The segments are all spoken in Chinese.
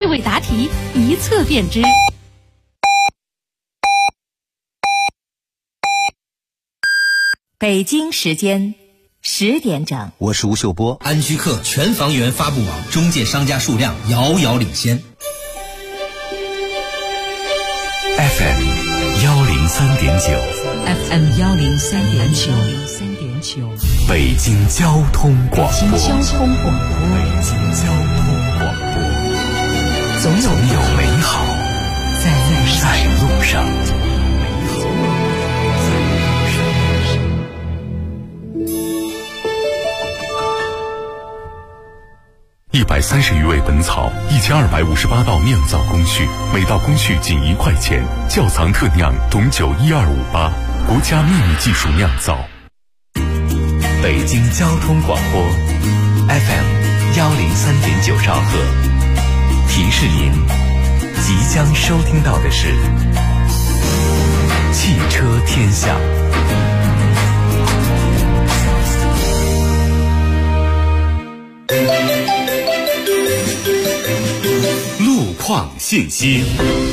味答题，一测便知。北京时间10点整， 我是吴秀波。 安居客全房源发布网中介商家数量遥遥领先。 FM 103.9 FM 103.9， 北京交通广播。 北京交通广播，总有美好在路上。 130余味本草，1258道酿造工序，每道工序仅1块钱。窖藏特酿董酒1258，国家秘密技术酿造。 北京交通广播 FM 103.9兆赫，提示您即将收听到的是汽车天下。 路况信息。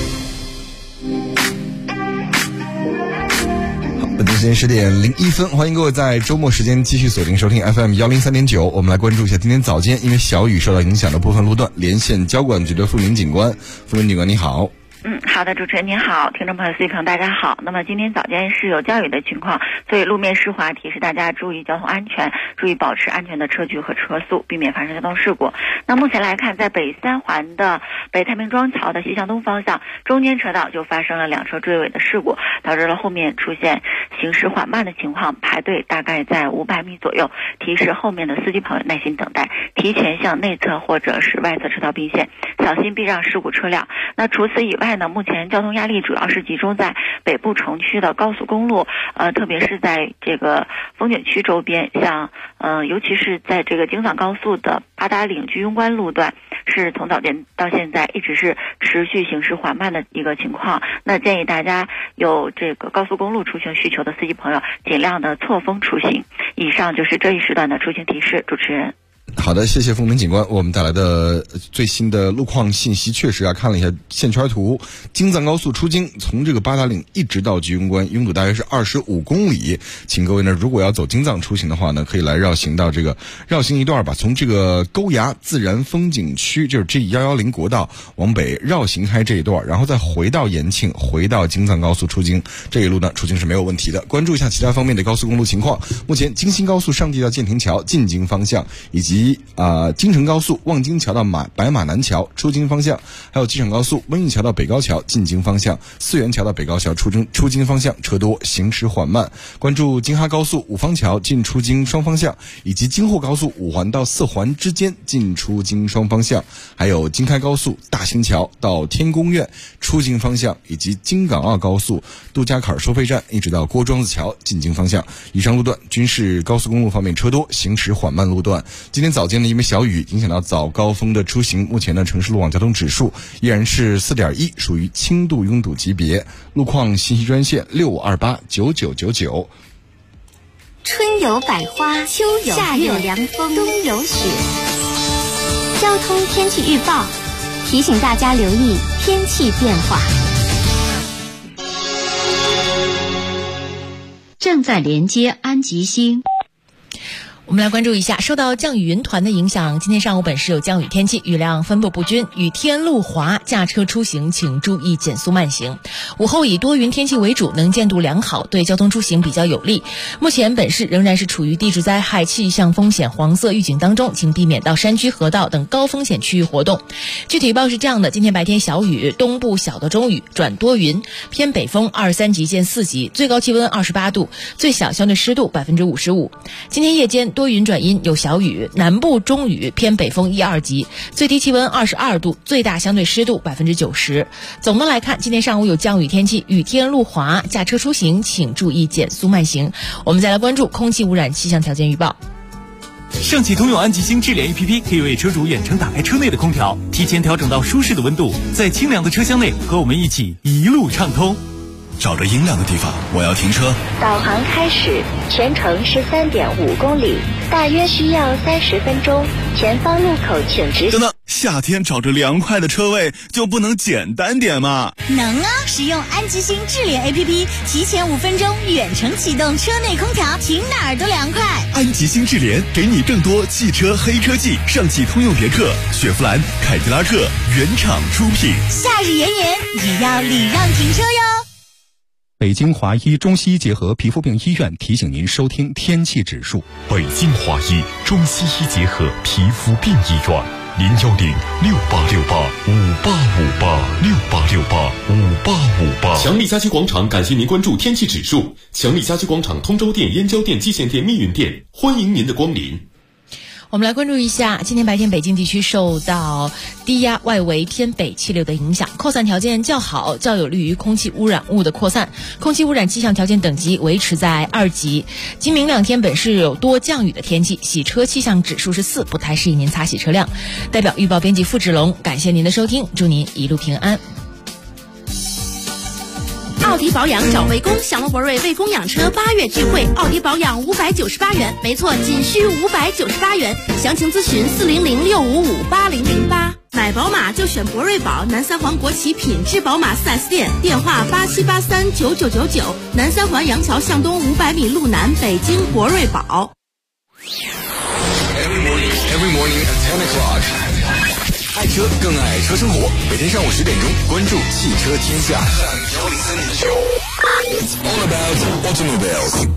本期时间10点01分，欢迎各位在周末时间继续锁定收听 FM 103.9。我们来关注一下今天早间因为小雨受到影响的部分路段，连线交管局的付明警官。付明警官你好。 好的，主持人您好，听众朋友、司机朋友大家好。那么今天早间是有降雨的情况，所以路面湿滑，提示大家注意交通安全，注意保持安全的车距和车速，避免发生交通事故。那目前来看，在北三环的北太平庄桥的西向东方向，中间车道就发生了2车追尾的事故，导致了后面出现行驶缓慢的情况，排队大概在500米左右，提示后面的司机朋友耐心等待，提前向内侧或者是外侧车道并线，小心避让事故车辆。那除此以外呢，目前交通压力主要是集中在北部城区的高速公路，特别是在这个风景区周边，像尤其是在这个京藏高速的八达岭居庸关路段，是从早间到现在一直是持续行驶缓慢的一个情况。那建议大家有这个高速公路出行需求的司机朋友，尽量的错峰出行。以上就是这一时段的出行提示，主持人。 好的，谢谢付明警官，我们带来的最新的路况信息。确实看了一下线圈图，京藏高速出京从这个八达岭一直到居庸关，拥堵大约是25公里。请各位呢，如果要走京藏出行的话呢，可以来绕行到这个绕行一段吧，从这个沟崖自然风景区，就是 G110国道往北绕行开这一段，然后再回到延庆，回到京藏高速出京，这一路呢出京是没有问题的。关注一下其他方面的高速公路情况。目前京新高速上地到建亭桥进京方向，以及京承高速望京桥到白马南桥出京方向，还有机场高速温榆桥到北高桥进京方向，四元桥到北高桥出京方向车多，行驶缓慢。关注京哈高速五方桥进出京双方向，以及京沪高速5环到4环之间进出京双方向，还有京开高速大兴桥到天宫苑出京方向，以及京港澳高速杜家坎收费站一直到郭庄子桥进京方向。以上路段均是高速公路方面车多，行驶缓慢路段。今天早间呢，因为小雨影响到早高峰的出行，目前呢城市路网交通指数依然是4.1，属于轻度拥堵级别。路况信息专线65289999。 春有百花，秋有夏有凉风，冬有雪。交通天气预报提醒大家留意天气变化。 正在连接安吉星。 我们来关注一下，受到降雨云团的影响，今天上午本市有降雨天气，雨量分布不均，雨天路滑，驾车出行请注意减速慢行。午后以多云天气为主，能见度良好，对交通出行比较有利。目前本市仍然是处于地质灾害气象风险黄色预警当中，请避免到山区、河道等高风险区域活动。具体预报是这样的：今天白天小雨，东部小到中雨转多云，偏北风23级见4级，最高气温28度，最小相对湿度55%。今天夜间多云转阴，有小雨，南部中雨，偏北风1、2级，最低气温22度，最大相对湿度90%。总的来看，今天上午有降雨天气，雨天路滑，驾车出行请注意减速慢行。我们再来关注空气污染气象条件预报。 上汽通用安吉星智联 APP 可以为车主远程打开车内的空调，提前调整到舒适的温度，在清凉的车厢内和我们一起一路畅通。 找着阴凉的地方，我要停车。 导航开始，全程是3.5公里，大约需要30分钟。前方路口请直行。 等等， 夏天找着凉快的车位就不能简单点吗？ 能啊！使用安吉星智联 APP， 提前5分钟远程启动车内空调，停哪儿都凉快。 安吉星智联给你更多汽车黑科技，上汽通用别克、雪佛兰、凯迪拉克原厂出品。 夏日炎炎也要礼让停车哟。 北京华医中西医结合皮肤病医院提醒您收听天气指数。 北京华医中西医结合皮肤病医院，010685858585858 强力家居广场感谢您关注天气指数。强力家居广场通州店、燕郊店、蓟县店、密云店，欢迎您的光临。 我们来关注一下，今天白天北京地区受到低压外围偏北气流的影响，扩散条件较好，较有利于空气污染物的扩散，空气污染气象条件等级维持在2级。今明2天本市有多降雨的天气，洗车气象指数是4，不太适宜您擦洗车辆。代表预报编辑付志龙，感谢您的收听，祝您一路平安。 奥迪保养找魏工，享乐博瑞魏工养车8月聚会，奥迪保养598元，没错，仅需598元。详情咨询400-655-8008。买宝马就选博瑞宝，南三环国企品质宝马 4S 店，电话87839999，南三环杨桥向东500米路南，北京博瑞宝。 Every morning at 10 o'clock. 爱车更爱车生活，每天上午10点钟，关注汽车天下。It's all about automobiles.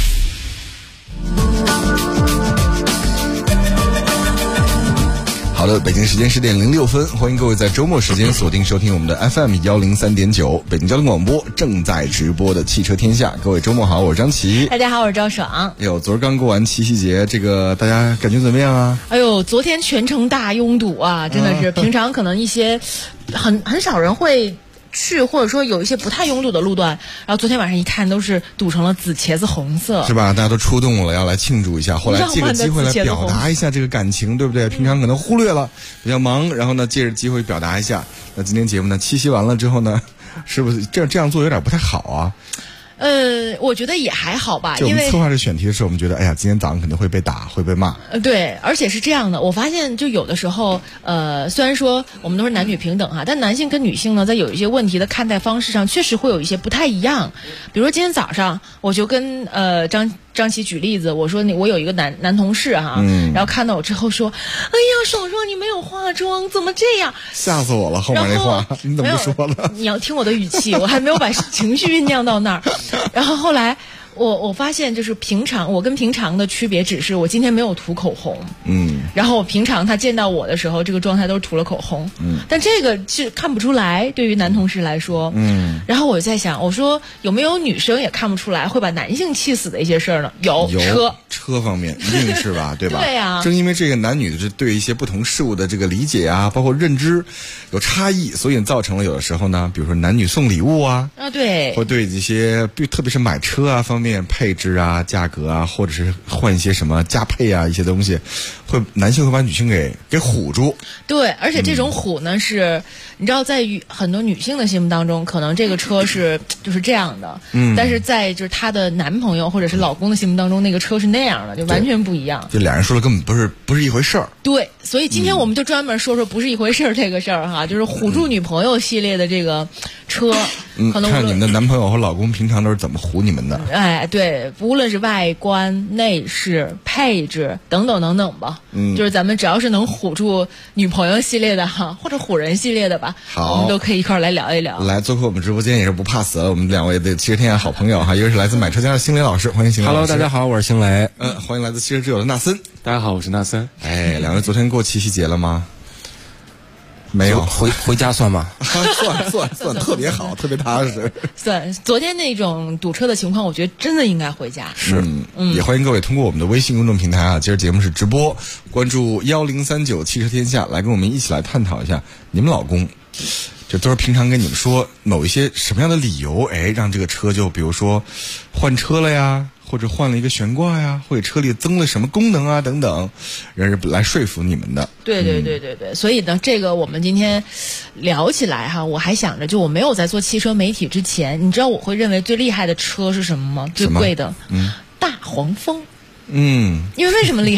好的，北京时间10点06分，欢迎各位在周末时间锁定收听我们的 FM 103.9北京交通广播正在直播的汽车天下。各位周末好，我是张琪。 大家好，我是赵爽。 昨儿刚过完七夕节，这个大家感觉怎么样啊？ 昨天全程大拥堵啊，真的是，平常可能一些很少人会去，或者说有一些不太拥堵的路段，然后昨天晚上一看都是堵成了紫茄子红色， 是吧？大家都出动了，要来庆祝一下，后来借个机会来表达一下这个感情，对不对？平常可能忽略了，比较忙，然后呢，借着机会表达一下。那今天节目呢，七夕完了之后呢，是不是这样做有点不太好啊？ 我觉得也还好吧， 就我们策划这选题的时候，我们觉得，哎呀，今天早上肯定会被打，会被骂。 对，而且是这样的，我发现就有的时候，虽然说我们都是男女平等哈，但男性跟女性呢，在有一些问题的看待方式上，确实会有一些不太一样。比如说今天早上，我就跟张琪举例子，我说我有一个男同事哈，然后看到我之后说，哎呀，爽爽你没有化妆，怎么这样？ 吓死我了，后面那话你怎么不说了？ 你要听我的语气，我还没有把情绪酝酿到那儿。然后后来我发现，就是我跟平常的区别只是我今天没有涂口红，然后平常他见到我的时候，这个状态都是涂了口红，但这个是看不出来，对于男同事来说，然后我在想，我说有没有女生也看不出来会把男性气死的一些事儿呢？有车方面一定是吧，对吧？ 对呀， 正因为这个男女的对一些不同事物的这个理解啊，包括认知有差异，所以造成了有的时候呢，比如说男女送礼物啊， 对， 或对这些特别是买车啊方面配置啊、价格啊，或者是换一些什么加配啊一些东西，男性会把女性给唬住。对， 而且这种唬呢是，你知道，在很多女性的心目当中，可能这个车就是这样的，但是在就是她的男朋友或者是老公的心目当中，那个车是那样的，就完全不一样。 就俩人说的根本不是一回事儿。 对，所以今天我们就专门说不是一回事儿这个事儿哈，就是唬住女朋友系列的这个车，可能看你们的男朋友和老公平常都是怎么唬你们的。 哎，对，无论是外观、内饰、配置等等等等吧，就是咱们只要是能唬住女朋友系列的哈，或者唬人系列的吧，我们都可以一块儿来聊一聊。 来做客我们直播间也是不怕死了，我们两位的汽车天下好朋友哈，一个是来自买车家的星雷老师，欢迎星雷老师。 Hello， 大家好，我是星雷。 欢迎来自汽车之友的纳森。 大家好，我是纳森。 哎，两位昨天过七夕节了吗？没有， 回家算吗？ 算，特别好，特别踏实。 算，昨天那种堵车的情况，我觉得真的应该回家。 是，也欢迎各位通过我们的微信公众平台啊，今儿节目是直播，关注1039汽车天下，来跟我们一起来探讨一下，你们老公就都是平常跟你们说某一些什么样的理由，让这个车就比如说换车了呀，或者换了一个悬挂呀，或者车里增了什么功能啊等等，让人来说服你们的。 对，所以呢，这个我们今天聊起来哈，我还想着，就我没有在做汽车媒体之前，你知道我会认为最厉害的车是什么吗？最贵的，大黄蜂。因为为什么厉害？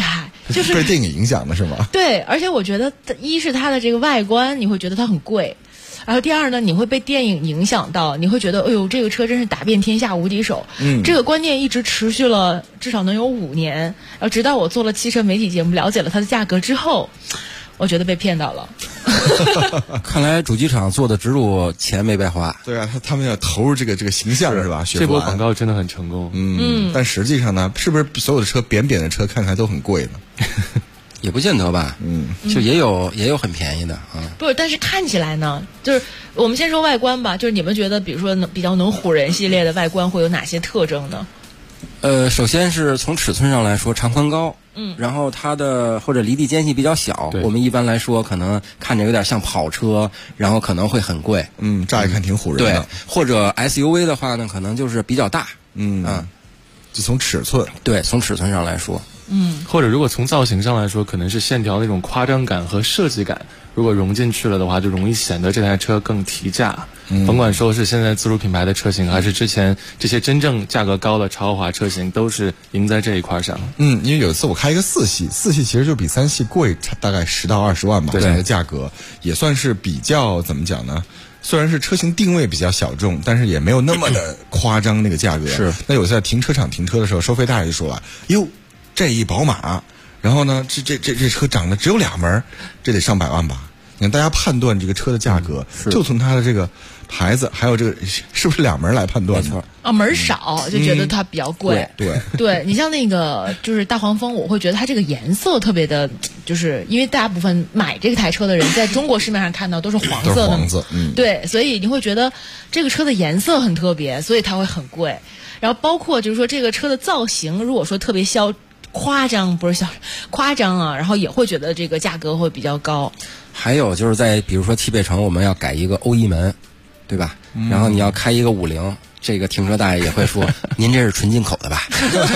就是被电影影响的是吗？ 对，而且我觉得一是它的这个外观，你会觉得它很贵。然后第二呢，你会被电影影响到，你会觉得，哎呦，这个车真是打遍天下无敌手。这个观念一直持续了至少能有5年，然后直到我做了汽车媒体节目，了解了它的价格之后，我觉得被骗到了。 看来主机厂做的植入钱没白花。 对啊，他们要投入这个形象是吧？ 这波广告真的很成功。 但实际上呢，是不是所有的车扁扁的车看起来都很贵呢？ 也不见得吧，就也有很便宜的啊。 不是，但是看起来呢，就是我们先说外观吧，就是你们觉得，比如说比较能唬人系列的外观会有哪些特征呢？ 首先是从尺寸上来说，长宽高，然后它的或者离地间隙比较小，我们一般来说可能看着有点像跑车，然后可能会很贵， 乍一看挺唬人的。 对，或者 SUV 的话呢，可能就是比较大， 就从尺寸， 对，从尺寸上来说。 或者如果从造型上来说，可能是线条那种夸张感和设计感，如果融进去了的话，就容易显得这台车更提价。甭管说是现在自主品牌的车型，还是之前这些真正价格高的超豪华车型，都是赢在这一块上。 因为有一次我开一个4系其实就比3系贵大概10到20万吧，这样的价格也算是比较怎么讲呢？虽然是车型定位比较小众，但是也没有那么的夸张那个价格。 是。 那有在停车场停车的时候，收费大爷就说了：“哟，这一宝马，然后呢，这车长得只有2门，这得上百万吧？”你看大家判断这个车的价格，就从它的这个牌子，还有这个是不是2门来判断的。 门少就觉得它比较贵。 对， 你像那个就是大黄蜂，我会觉得它这个颜色特别的，就是因为大部分买这台车的人在中国市面上看到都是黄色的，对，所以你会觉得这个车的颜色很特别，所以它会很贵。然后包括就是说这个车的造型，如果说特别夸张啊，然后也会觉得这个价格会比较高。 还有就是在比如说汽配城，我们要改一个欧翼门，对吧？然后你要开一个50，这个停车大爷也会说：“您这是纯进口的吧？”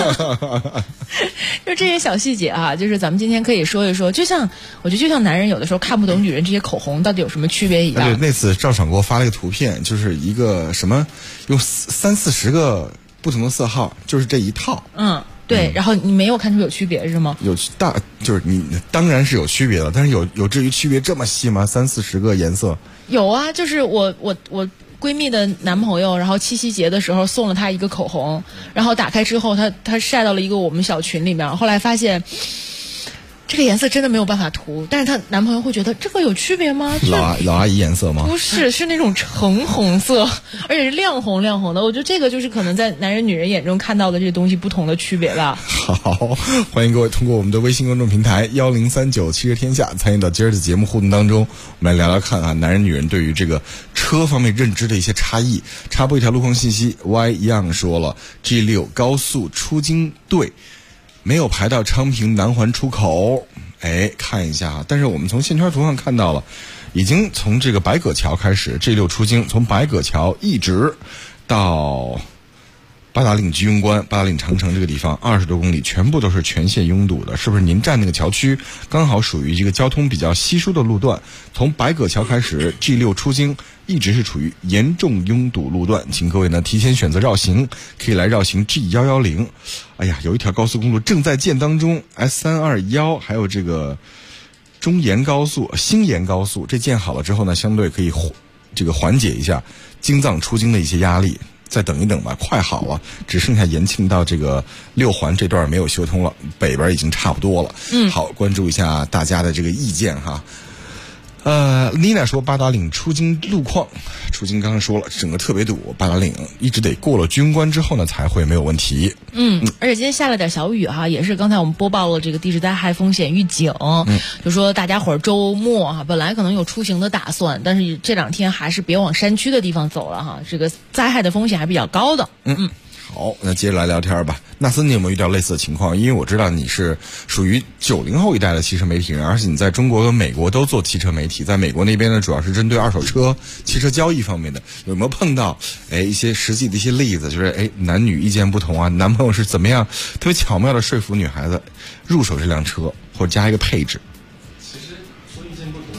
就这些小细节啊，就是咱们今天可以说一说。我觉得就像男人有的时候看不懂女人这些口红到底有什么区别一样。 对，那次赵爽给我发了一个图片，就是一个什么用30-40个不同的色号，就是这一套。 对，然后你没有看出有区别是吗？ 就是你当然是有区别的，但是有至于区别这么细吗？30-40个颜色？ 有啊，就是我闺蜜的男朋友，然后七夕节的时候送了她一个口红，然后打开之后，她晒到了一个我们小群里面，后来发现这个颜色真的没有办法涂，但是她男朋友会觉得这个有区别吗？ 老阿姨颜色吗？ 不是，是那种橙红色，而且是亮红的。我觉得这个就是可能在男人女人眼中看到的这个东西不同的区别吧。 好，欢迎各位通过我们的微信公众平台1039汽车天下参与到今儿的节目互动当中，我们来聊聊看啊，男人女人对于这个车方面认知的一些差异。插播一条路况信息 ，Y Young 说了 ，G6 高速出京队没有排到昌平南环出口，看一下。但是我们从线圈图上看到了，已经从这个白葛桥开始 ，G6 出京，从白葛桥一直到八达岭居庸关、八达岭长城这个地方20多公里，全部都是全线拥堵的。是不是您站那个桥区刚好属于一个交通比较稀疏的路段？从白葛桥开始 ，G6 出京一直是处于严重拥堵路段，请各位呢提前选择绕行，可以来绕行 G110。哎呀，有一条高速公路正在建当中 ，S321，还有这个中延高速、兴延高速，这建好了之后呢，相对可以缓解一下京藏出京的一些压力。再等一等吧，快好了，只剩下延庆到这个6环这段没有修通了，北边已经差不多了。好，关注一下大家的这个意见哈。妮娜说八达岭出京路况，出京刚刚说了，整个特别堵，八达岭一直得过了居庸关之后呢才会没有问题。 而且今天下了点小雨哈，也是刚才我们播报了这个地质灾害风险预警，就说大家伙儿周末哈，本来可能有出行的打算，但是这2天还是别往山区的地方走了哈，这个灾害的风险还比较高的。 好，那接着来聊天吧。纳森，你有没有遇到类似的情况？因为我知道你是属于90后一代的汽车媒体人，而且你在中国和美国都做汽车媒体。在美国那边呢，主要是针对二手车、汽车交易方面的。有没有碰到一些实际的一些例子？就是男女意见不同啊，男朋友是怎么样特别巧妙的说服女孩子入手这辆车，或者加一个配置？ 其实说意见不同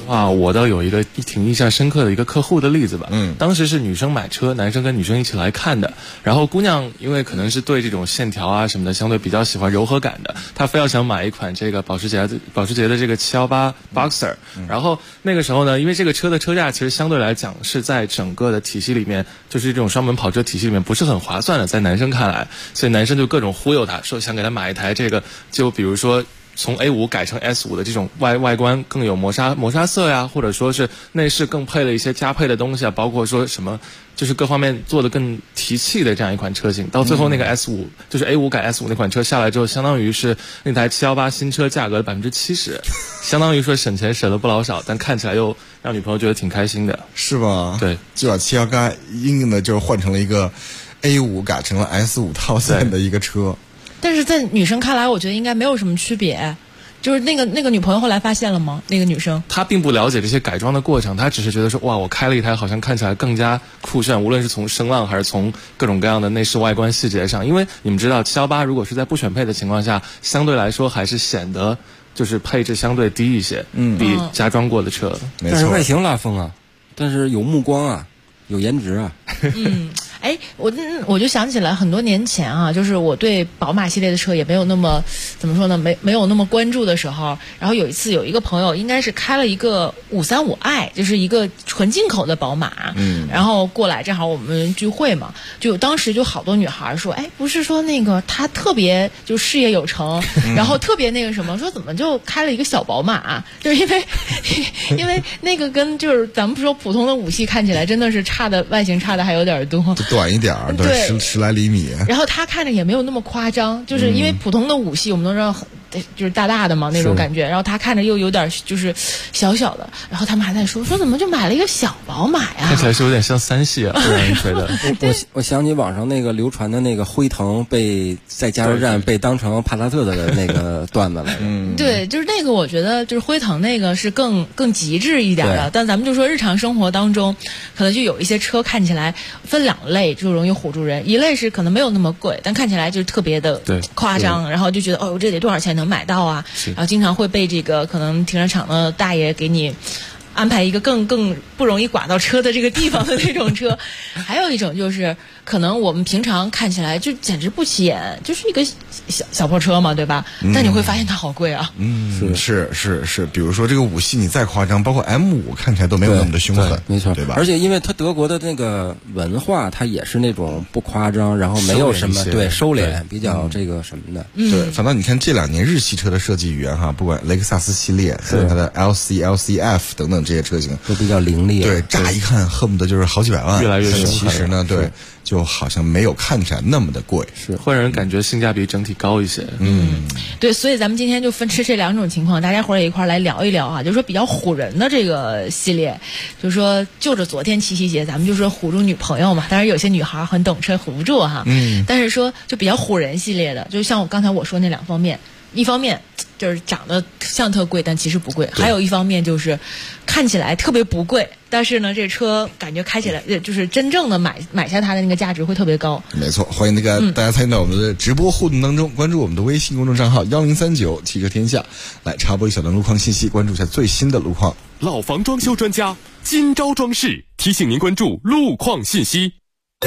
哇，我倒有一个挺印象深刻的一个客户的例子吧。当时是女生买车，男生跟女生一起来看的。然后姑娘因为可能是对这种线条啊什么的相对比较喜欢柔和感的，她非要想买一款这个保时捷的这个718 Boxer。然后那个时候呢，因为这个车的车价其实相对来讲是在整个的体系里面，就是这种双门跑车体系里面不是很划算的，在男生看来，所以男生就各种忽悠她，说想给她买一台这个，就比如说从 A5 改成 S5 的这种外观更有磨砂色呀，或者说是内饰更配了一些加配的东西啊，包括说什么就是各方面做的更提气的这样一款车型。到最后那个 S5 就是 A5 改 S5 那款车下来之后，相当于是那台718新车价格的 70%， 相当于说省钱省了不老少，但看起来又让女朋友觉得挺开心的， 是吧？ 对， 就把718硬硬的就是换成了一个 A5 改成了 S5 套餐的一个车。 但是在女生看来，我觉得应该没有什么区别。就是那个女朋友后来发现了吗？那个女生她并不了解这些改装的过程，她只是觉得说，哇，我开了一台好像看起来更加酷炫，无论是从声浪还是从各种各样的内饰外观细节上。因为你们知道718如果是在不选配的情况下，相对来说还是显得就是配置相对低一些，比加装过的车。 但是外形拉风啊，但是有目光啊，有颜值啊。 我就想起来很多年前啊，就是我对宝马系列的车也没有那么怎么说呢，没有那么关注的时候，然后有一次有一个朋友应该是开了一个535i，就是一个纯进口的宝马，然后过来正好我们聚会嘛，就当时就好多女孩说，不是说那个他特别就事业有成，然后特别那个什么，说怎么就开了一个小宝马，就是因为那个跟就是咱们说普通的5系看起来真的是外形差的还有点多， 短一点，对，十来厘米。 然后他看着也没有那么夸张，就是因为普通的5系我们都知道就是大的嘛那种感觉，然后他看着又有点就是小的，然后他们还在说怎么就买了一个小宝马呀？ 看起来是有点像3系啊，让人觉得。 我想起网上那个流传的那个辉腾在加油站被当成帕萨特的那个段子来着。 对，就是那个我觉得就是辉腾那个是更极致一点的，但咱们就说日常生活当中，可能就有一些车看起来分2类就容易唬住人，一类是可能没有那么贵，但看起来就是特别的夸张，然后就觉得这得多少钱能买到啊？然后经常会被这个可能停车场的大爷给你安排一个更不容易刮到车的这个地方的那种车。还有一种就是可能我们平常看起来就简直不起眼，就是一个小破车嘛，对吧？但你会发现它好贵啊。 是，比如说这个5系你再夸张，包括 M5 看起来都没有那么的凶狠， 没错， 对吧？ 而且因为它德国的那个文化，它也是那种不夸张，然后没有什么收敛，比较这个什么的。 对，反正你看这2年日系车的设计语言哈，不管雷克萨斯系列，还有它的 LC、LCF 等等这些车型都比较凌厉。 对，乍一看恨不得就是好几百万， 越来越凶。 其实呢，对，就好像没有看起来那么的贵， 会让人感觉性价比整体高一些。 对，所以咱们今天就分吃这2种情况，大家伙儿也一块来聊一聊啊，就是说比较唬人的这个系列，就是说就着昨天7夕节，咱们就说唬住女朋友嘛，当然有些女孩很懂车唬不住哈，但是说就比较唬人系列的，就像刚才我说那2方面，一方面就是长得像特贵，但其实不贵；还有一方面就是看起来特别不贵，但是呢，这车感觉开起来就是真正的买下它的那个价值会特别高。 没错，欢迎大家参与到我们的直播互动当中，关注我们的微信公众账号1039汽车天下，来插播一小段路况信息，关注一下最新的路况。 老房装修专家今朝装饰提醒您关注路况信息。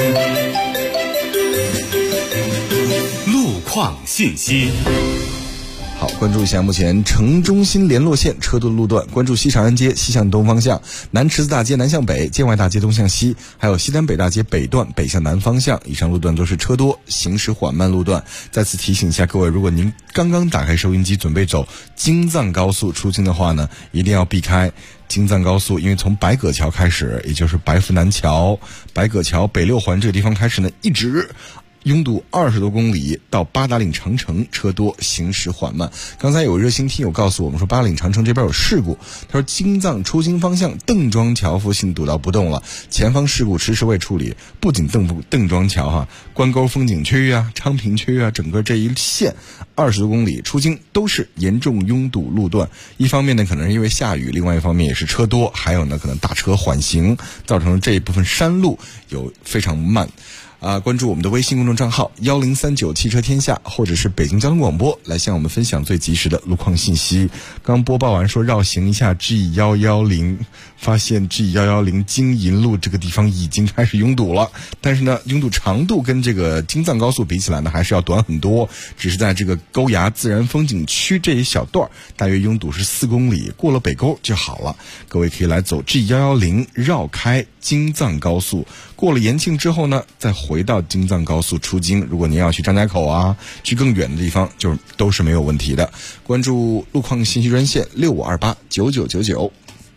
路况信息。 好，关注一下目前城中心联络线车多的路段，关注西长安街西向东方向，南池子大街南向北，建外大街东向西，还有西单北大街北段北向南方向，以上路段都是车多行驶缓慢路段。再次提醒一下各位，如果您刚刚打开收音机准备走京藏高速出京的话呢，一定要避开京藏高速，因为从白葛桥开始，也就是白福南桥、白葛桥北6环这个地方开始呢，一直拥堵20多公里到八达岭长城，车多行驶缓慢。刚才有热心听友告诉我们说，八达岭长城这边有事故，他说京藏出京方向邓庄桥附近堵到不动了，前方事故迟迟未处理。不仅邓庄桥关沟风景区昌平区整个这一线20多公里出京都是严重拥堵路段。一方面呢可能是因为下雨，另外一方面也是车多，还有呢可能大车缓行，造成这一部分山路有非常慢。 关注我们的微信公众账号1039汽车天下，或者是北京交通广播，来向我们分享最及时的路况信息。刚播报完说绕行一下 G110， 发现 G110 京银路这个地方已经开始拥堵了，但是呢，拥堵长度跟这个京藏高速比起来呢，还是要短很多，只是在这个沟崖自然风景区这一小段，大约拥堵是4公里，过了北沟就好了。各位可以来走 G110 绕开京藏高速，过了延庆之后呢，再回到京藏高速出京。如果您要去张家口啊，去更远的地方，就都是没有问题的。关注路况信息专线65289999。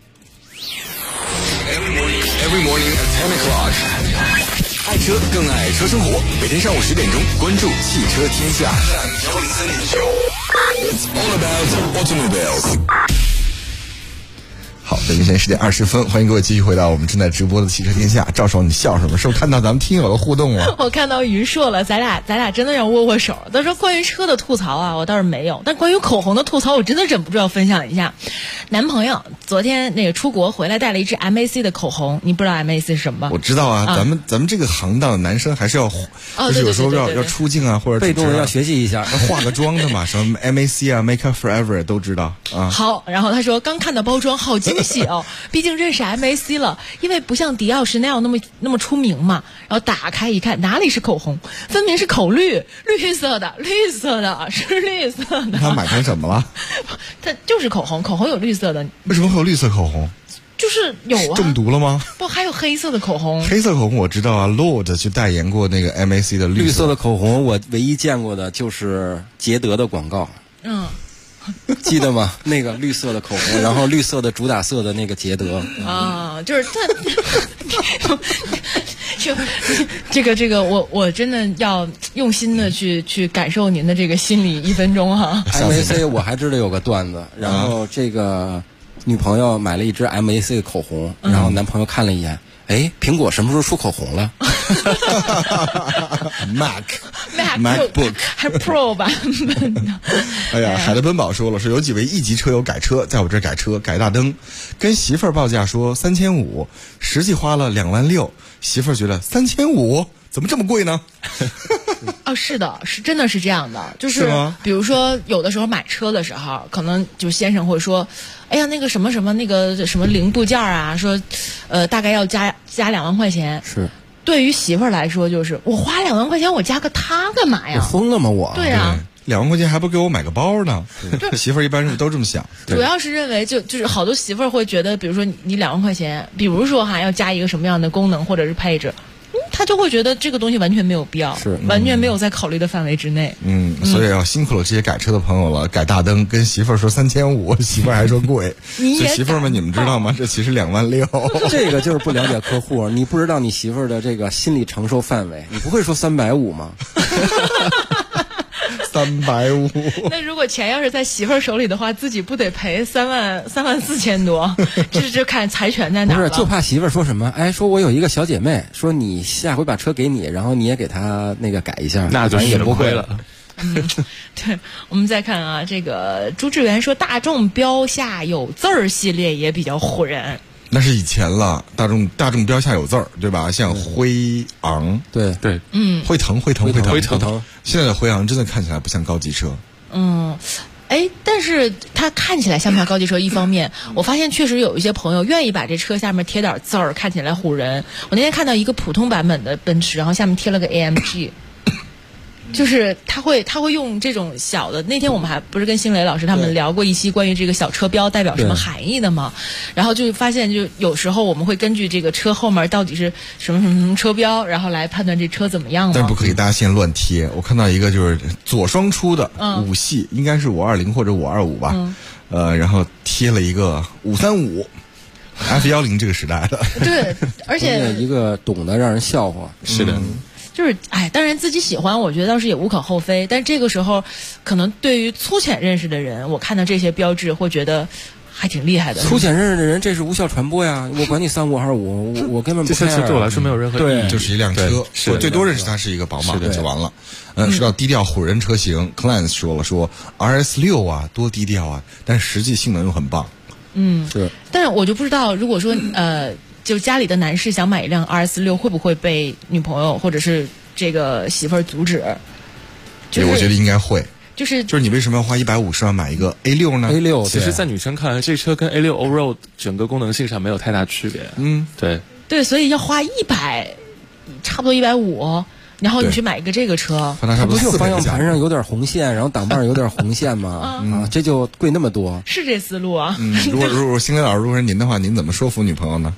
Every morning at 10 o'clock， 爱车更爱车生活。每天上午10点钟，关注汽车天下。It's all about automobiles。 好，北京时间10点20分，欢迎各位继续回到我们正在直播的汽车天下。赵首，你笑什么？是不是看到咱们听友的互动了？ 我看到于硕了，咱俩真的要握握手。他说关于车的吐槽啊，我倒是没有，但关于口红的吐槽，我真的忍不住要分享一下。男朋友昨天那个出国回来带了一支 MAC 的口红，你不知道 MAC 是什么吗？ 我知道啊，咱们这个行当的男生还是要，就是有时候要出镜啊，或者被动的要学习一下， 化个妆的嘛，什么 MAC 啊 ，Make Up Forever 都知道啊。 好，然后他说刚看到包装，好惊喜哦，毕竟认识 MAC 了，因为不像迪奥是那样那么出名嘛。然后打开一看，哪里是口红，分明是口绿，绿色的是绿色的。 他买成什么了？ 它就是口红，口红有绿色的。 为什么会有绿色口红？ 就是有啊。 中毒了吗？ 不，还有黑色的口红。 黑色口红我知道啊 ，Lord 去代言过那个 MAC 的绿色的口红，我唯一见过的就是捷德的广告。记得吗？那个绿色的口红，然后绿色的主打色的那个捷德啊，就是它。就这个，我真的要用心的去感受您的这个心理1分钟哈。 MAC 我还知道有个段子，然后这个女朋友买了一支 MAC 的口红，然后男朋友看了一眼，哎，苹果什么时候出口红了 ？MacBook 还 Pro 版本的。 哎呀，海德奔宝说了，说有几位1级车友改车，在我这改车改大灯，跟媳妇儿报价说3500，实际花了2万6，媳妇儿觉得3500怎么这么贵呢？ 哦，是的，是真的是这样的，就是比如说有的时候买车的时候，可能就先生会说，哎呀，那个什么什么那个什么零部件啊，说，大概要加2万块钱。 是。 对于媳妇儿来说，就是我花2万块钱，我加个它干嘛呀？ 我疯了吗我？ 对啊。 2万块钱还不给我买个包呢？媳妇儿一般是都这么想。 主要是认为就是好多媳妇儿会觉得，比如说你2万块钱，比如说要加一个什么样的功能或者是配置。他就会觉得这个东西完全没有必要，是完全没有在考虑的范围之内。 所以要辛苦了这些改车的朋友了。改大灯跟媳妇儿说3500，媳妇儿还说贵。所以媳妇儿们，你们知道吗？这其实2万6。 这个就是不了解客户，你不知道你媳妇儿的这个心理承受范围。你不会说350吗 ？350。 那如果钱要是在媳妇儿手里的话，自己不得赔34000多？这看财权在哪儿了？ 不是，就怕媳妇儿说什么？哎，说我有一个小姐妹，说你下回把车给你，然后你也给她那个改一下， 那就也不会了。 对，我们再看啊，这个朱志源说大众标下有字儿系列也比较唬人。 那是以前了，大众标下有字儿，对吧？像辉昂， 对， 辉腾。现在的辉昂真的看起来不像高级车。 但是它看起来像不像高级车？一方面，我发现确实有一些朋友愿意把这车下面贴点字儿，看起来唬人。我那天看到一个普通版本的奔驰，然后下面贴了个 AMG。就是他会用这种小的，那天我们还不是跟星雷老师他们聊过一期关于这个小车标代表什么含义的吗？然后就发现，就有时候我们会根据这个车后面到底是什么车标，然后来判断这车怎么样。 但是不可以大家现在乱贴。我看到一个就是左双出的5系，应该是520或者525吧，然后贴了一个535。F10这个时代的。 对，而且一个懂得让人笑话。 是的。 就是当然自己喜欢，我觉得倒是也无可厚非。但这个时候，可能对于粗浅认识的人，我看到这些标志会觉得还挺厉害的。 粗浅认识的人，这是无效传播呀！我管你35还是5，我根本不 care。 这些对我来说没有任何意义。 就是一辆车，我最多认识它是一个宝马就完了。说到低调唬人车型 ，Clans 说 RS6啊多低调啊，但实际性能又很棒。 是。但是我就不知道，如果说就家里的男士想买一辆246，会不会被女朋友或者是这个媳妇儿阻止？ 对，我觉得应该会。 就是你为什么要花150万买一个 A6 呢 ？A6 其实，在女生看来，这车跟 A6 Allroad 整个功能性上没有太大区别。对， 所以要花差不多150。然后你去买一个这个车， 它不就方向盘上有点红线，然后挡把有点红线吗？这就贵那么多， 是这思路啊。 如果星雷老师，如果是您的话，您怎么说服女朋友呢？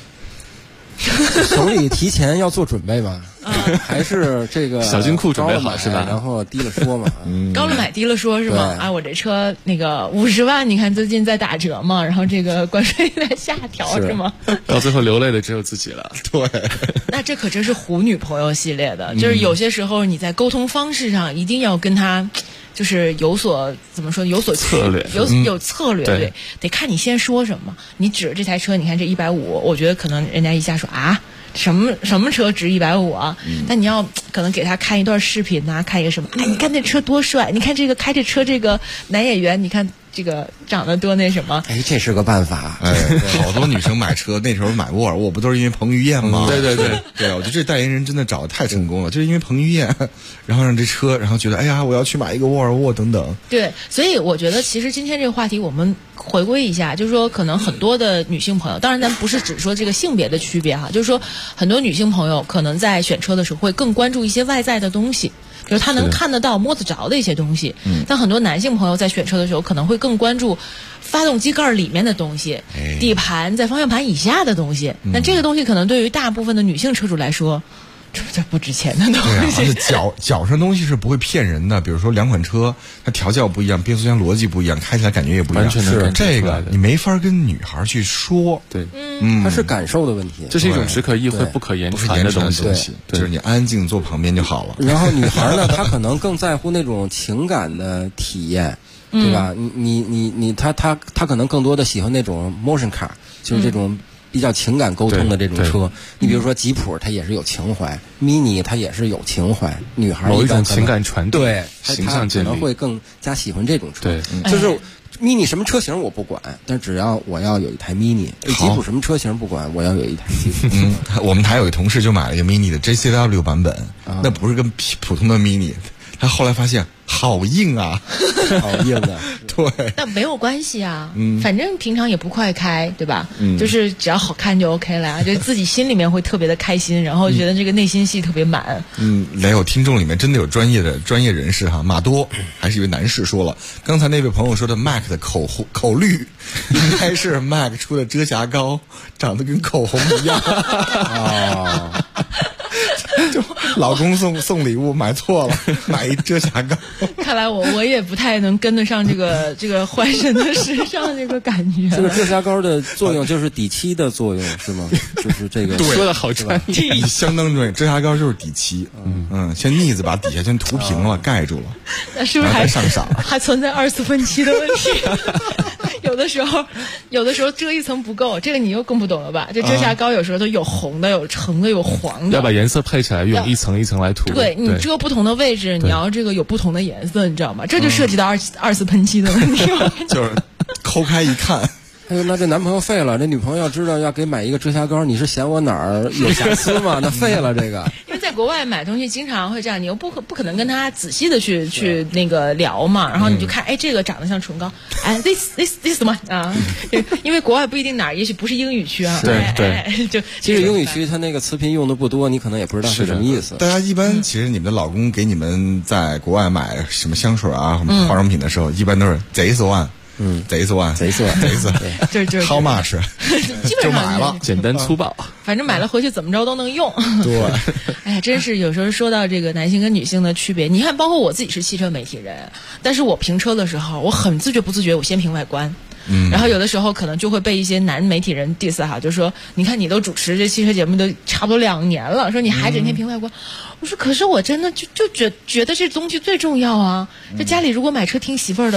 手里提前要做准备嘛，还是这个小金库准备好是吧？ 然后低了说嘛， 高了买低了说是吗？啊，我这车那个50万，你看最近在打折嘛，然后这个关税在下调是吗？ 到最后流泪的只有自己了。 对， 那这可真是唬女朋友系列的，就是有些时候你在沟通方式上一定要跟他。就是有所怎么说，有所策略， 有策略，对，得看你先说什么。你指着这台车，你看这150，我觉得可能人家一下说啊，什么车值150啊？但你要可能给他看一段视频啊，看一个什么？哎，你看这车多帅！你看这个开这车这个男演员，你看这个长得多那什么？ 哎，这是个办法。 哎，好多女生买车那时候买沃尔沃，不都是因为彭于晏吗？ 对， 我觉得这代言人真的找得太成功了，就是因为彭于晏，然后让这车，然后觉得哎呀，我要去买一个沃尔沃等等。 对，所以我觉得其实今天这个话题我们回归一下，就是说可能很多的女性朋友，当然咱不是只说这个性别的区别哈，就是说很多女性朋友可能在选车的时候会更关注一些外在的东西。就是他能看得到、摸得着的一些东西，但很多男性朋友在选车的时候可能会更关注发动机盖里面的东西、底盘在方向盘以下的东西。但这个东西可能对于大部分的女性车主来说，这不值钱的东西。 而且脚上东西是不会骗人的。比如说两款车，它调教不一样，变速箱逻辑不一样，开起来感觉也不一样。 是这个你没法跟女孩去说。 对， 它是感受的问题。 这是一种只可意会不可言传的东西。 就是你安静坐旁边就好了。 然后女孩呢，她可能更在乎那种情感的体验，对吧？她可能更多的喜欢那种 motion car， 就是这种。比较情感沟通的这种车，你比如说吉普，它也是有情怀；Mini 它也是有情怀。女孩某一种情感传递， 对， 形象建立， 可能会更加喜欢这种车。 对， 就是 Mini 什么车型我不管，但只要我要有一台 Mini。吉普什么车型不管，我要有一台吉普。 我们台有一个同事就买了一个 Mini 的 JCW 版本，那不是跟普通的 Mini。他后来发现好硬啊， 好硬啊！ 对， 但没有关系啊，反正平常也不快开，对吧？就是只要好看就 OK 了，就自己心里面会特别的开心，然后觉得这个内心戏特别满。 来有听众里面真的有专业人士哈，马多还是一位男士说了，刚才那位朋友说的 Mac 的口绿，应该是 Mac 出的遮瑕膏，长得跟口红一样啊。就老公送礼物买错了，买一遮瑕膏。 看来我也不太能跟得上这个换身的时尚这个感觉。 这个遮瑕膏的作用就是底漆的作用是吗？就是这个说的好专业， 相当专业。遮瑕膏就是底漆，先腻子把底下先涂平了，盖住了。 那是不是还上色还存在2次分期的问题？有的时候遮一层不够，这个你又更不懂了吧？这遮瑕膏有时候都有红的、有橙的、有黄的， 要把颜色配起来，用一层一层来涂。 对，你遮不同的位置，你要这个有不同的颜色，你知道吗？这就涉及到二次喷漆的问题了。 就是抠开一看。 哎呦，那这男朋友废了，这女朋友要知道要给买一个遮瑕膏，你是嫌我哪儿有瑕疵吗？那废了这个。 因为在国外买东西经常会这样，你又不可能跟他仔细的去那个聊嘛，然后你就看，哎，这个长得像唇膏，哎 ，this one 啊，因为国外不一定哪儿，也许不是英语区啊， 对， 就其实英语区它那个词频用的不多，你可能也不知道是什么意思。 大家一般其实你们的老公给你们在国外买什么香水啊、化妆品的时候，一般都是this one。贼色， 就是 how much， 基本上就买了， 简单粗暴， 反正买了回去怎么着都能用。 对， 哎呀，真是有时候说到这个男性跟女性的区别，你看，包括我自己是汽车媒体人，但是我评车的时候，我很自觉不自觉，我先评外观。然后有的时候可能就会被一些男媒体人 diss 哈，就说你看你都主持这汽车节目都差不多2年了，说你还整天评外观。我说可是我真的就觉得这东西最重要啊。这家里如果买车听媳妇儿的，他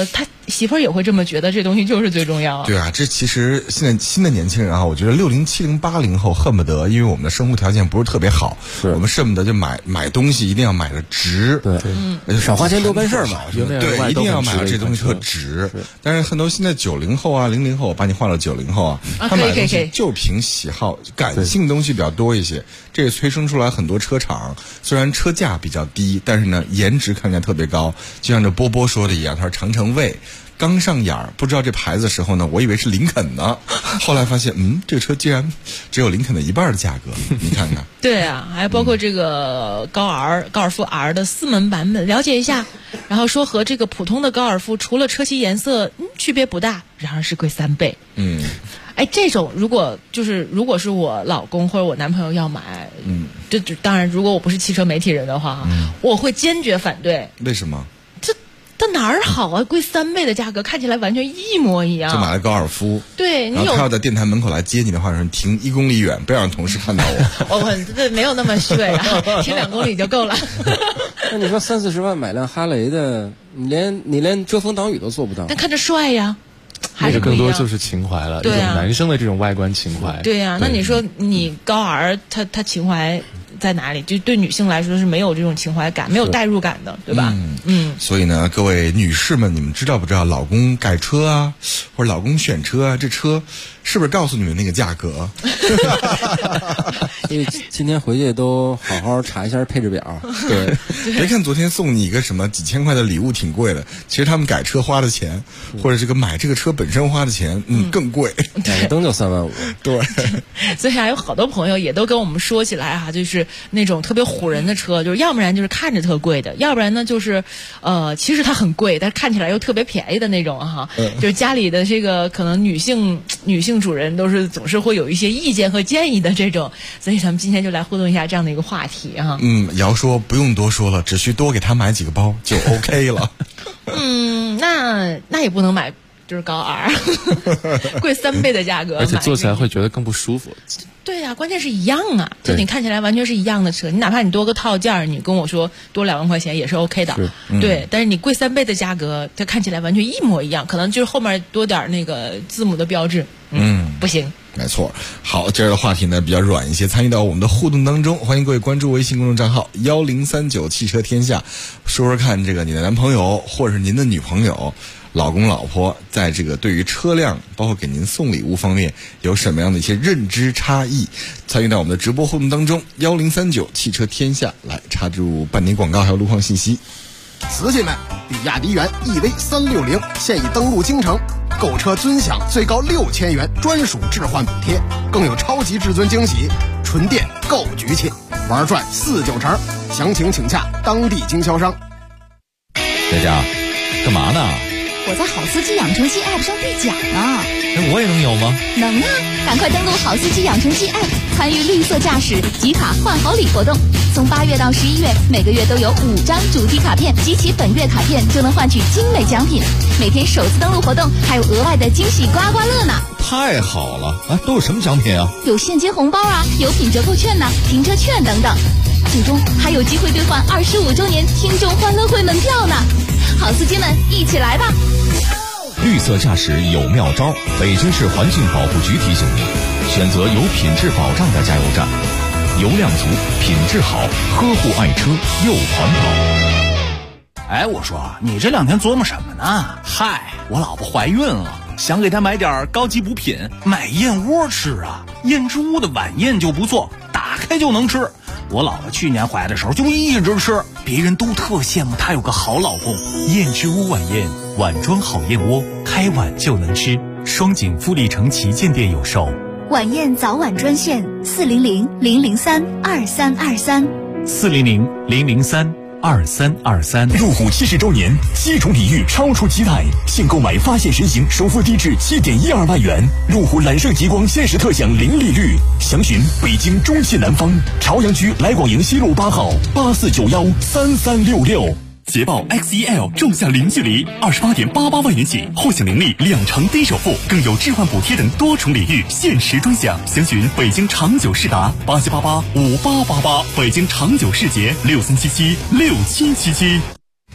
媳妇儿也会这么觉得，这东西就是最重要。 对啊，这其实现在新的年轻人啊，我觉得60、70、80后恨不得，因为我们的生活条件不是特别好，我们恨不得就买东西一定要买的值， 对，少花钱多办事儿嘛， 对，一定要买的这东西特值。但是很多现在90后啊、00后，把你换到90后啊，他买的东西就凭喜好、感性的东西比较多一些，这也催生出来很多车厂，虽然车价比较低，但是呢颜值看起来特别高，就像这波波说的一样，他说长城卫刚上眼儿，不知道这牌子的时候呢，我以为是林肯呢，后来发现，这个车竟然只有林肯的一半的价格，你看看。 对啊，还包括这个高尔夫 R 的4门版本，了解一下，然后说和这个普通的高尔夫除了车漆颜色，区别不大，然而是贵3倍。哎，这种如果是我老公或者我男朋友要买，这当然，如果我不是汽车媒体人的话，我会坚决反对。 为什么？ 它哪儿好啊？贵3倍的价格，看起来完全一模一样。 就买了高尔夫， 对， 然后他要在电台门口来接你的话，说停1公里远，不要让同事看到我。 我没有那么虚伪啊，停2公里就够了。 那你说30-40万买辆哈雷的，你连遮风挡雨都做不到。 但看着帅呀。还是更多就是情怀了，一种男生的这种外观情怀。 对呀，那你说你高 R 他情怀在哪里？就对女性来说是没有这种情怀感，没有代入感的，对吧？ 所以呢，各位女士们，你们知道不知道老公改车啊，或者老公选车啊，这车是不是告诉你们那个价格？ 因为今天回去都好好查一下配置表。 对，别看昨天送你一个什么几千块的礼物挺贵的，其实他们改车花的钱，或者这个买这个车本身花的钱，更贵。 买个灯就3万5。 对， 所以还有好多朋友也都跟我们说起来哈，就是那种特别唬人的车，就是要不然就是看着特贵的，要不然呢就是其实它很贵，但看起来又特别便宜的那种哈。就是家里的这个可能女性主人都是总是会有一些意见和建议的这种，所以咱们今天就来互动一下这样的一个话题哈。 瑶说不用多说了，只需多给他买几个包就 OK 了。 那也不能买就是高 R， 贵3倍的价格， 而且坐起来会觉得更不舒服。 对呀，关键是一样啊，就你看起来完全是一样的车，你哪怕你多个套件，你跟我说多2万块钱也是 OK 的，对。但是你贵3倍的价格，它看起来完全一模一样，可能就是后面多点那个字母的标志，不行。 没错。好，今儿的话题呢比较软一些，参与到我们的互动当中，欢迎各位关注微信公众账号1039汽车天下，说说看这个你的男朋友或者是您的女朋友。老公老婆在这个对于车辆包括给您送礼物方面有什么样的一些认知差异，参与到我们的直播互动当中，1039汽车天下，来插入半年广告还有路况信息。 瓷器们，比亚迪元 EV360现已登陆京城，购车尊享最高6000元专属置换补贴，更有超级至尊惊喜，纯电够局气，玩转49成，详情请洽当地经销商。 佳佳，干嘛呢？ 我在好司机养成系 App 上兑奖呢。 我也能有吗？ 能啊！赶快登录好司机养成系 App， 参与绿色驾驶集卡换好礼活动。从8月到11月，每个月都有5张主题卡片，集齐本月卡片就能换取精美奖品。每天首次登录活动还有额外的惊喜刮刮乐呢！ 太好了！都有什么奖品啊？ 有现金红包啊，有品折扣券呢，停车券等等。最终还有机会兑换25周年听众欢乐会门票呢！好司机们，一起来吧！ 绿色驾驶有妙招，北京市环境保护局提醒您：选择有品质保障的加油站，油量足，品质好，呵护爱车又环保。 我说你这2天琢磨什么呢？嗨，我老婆怀孕了，想给她买点高级补品，买燕窝吃啊。燕之屋的晚宴就不错，打开就能吃。我老婆去年怀的时候就一直吃，别人都特羡慕她有个好老公。 燕之屋晚宴，碗装好燕窝，开碗就能吃。双井富力城旗舰店有售。 晚宴早晚专线400-003-2323 400-003-2323。 路虎70周年，7重礼遇超出期待，现购买发现神行首付低至7.12万元，路虎揽胜极光限时特享零利率。详询北京中西南方朝阳区来广营西路8号84913366。捷豹 XEL 仲夏零距离28.88万元起，后享零利2成低首付，更有置换补贴等多重礼遇，限时专享。详询北京长久世达87885888，北京长久世捷63776777。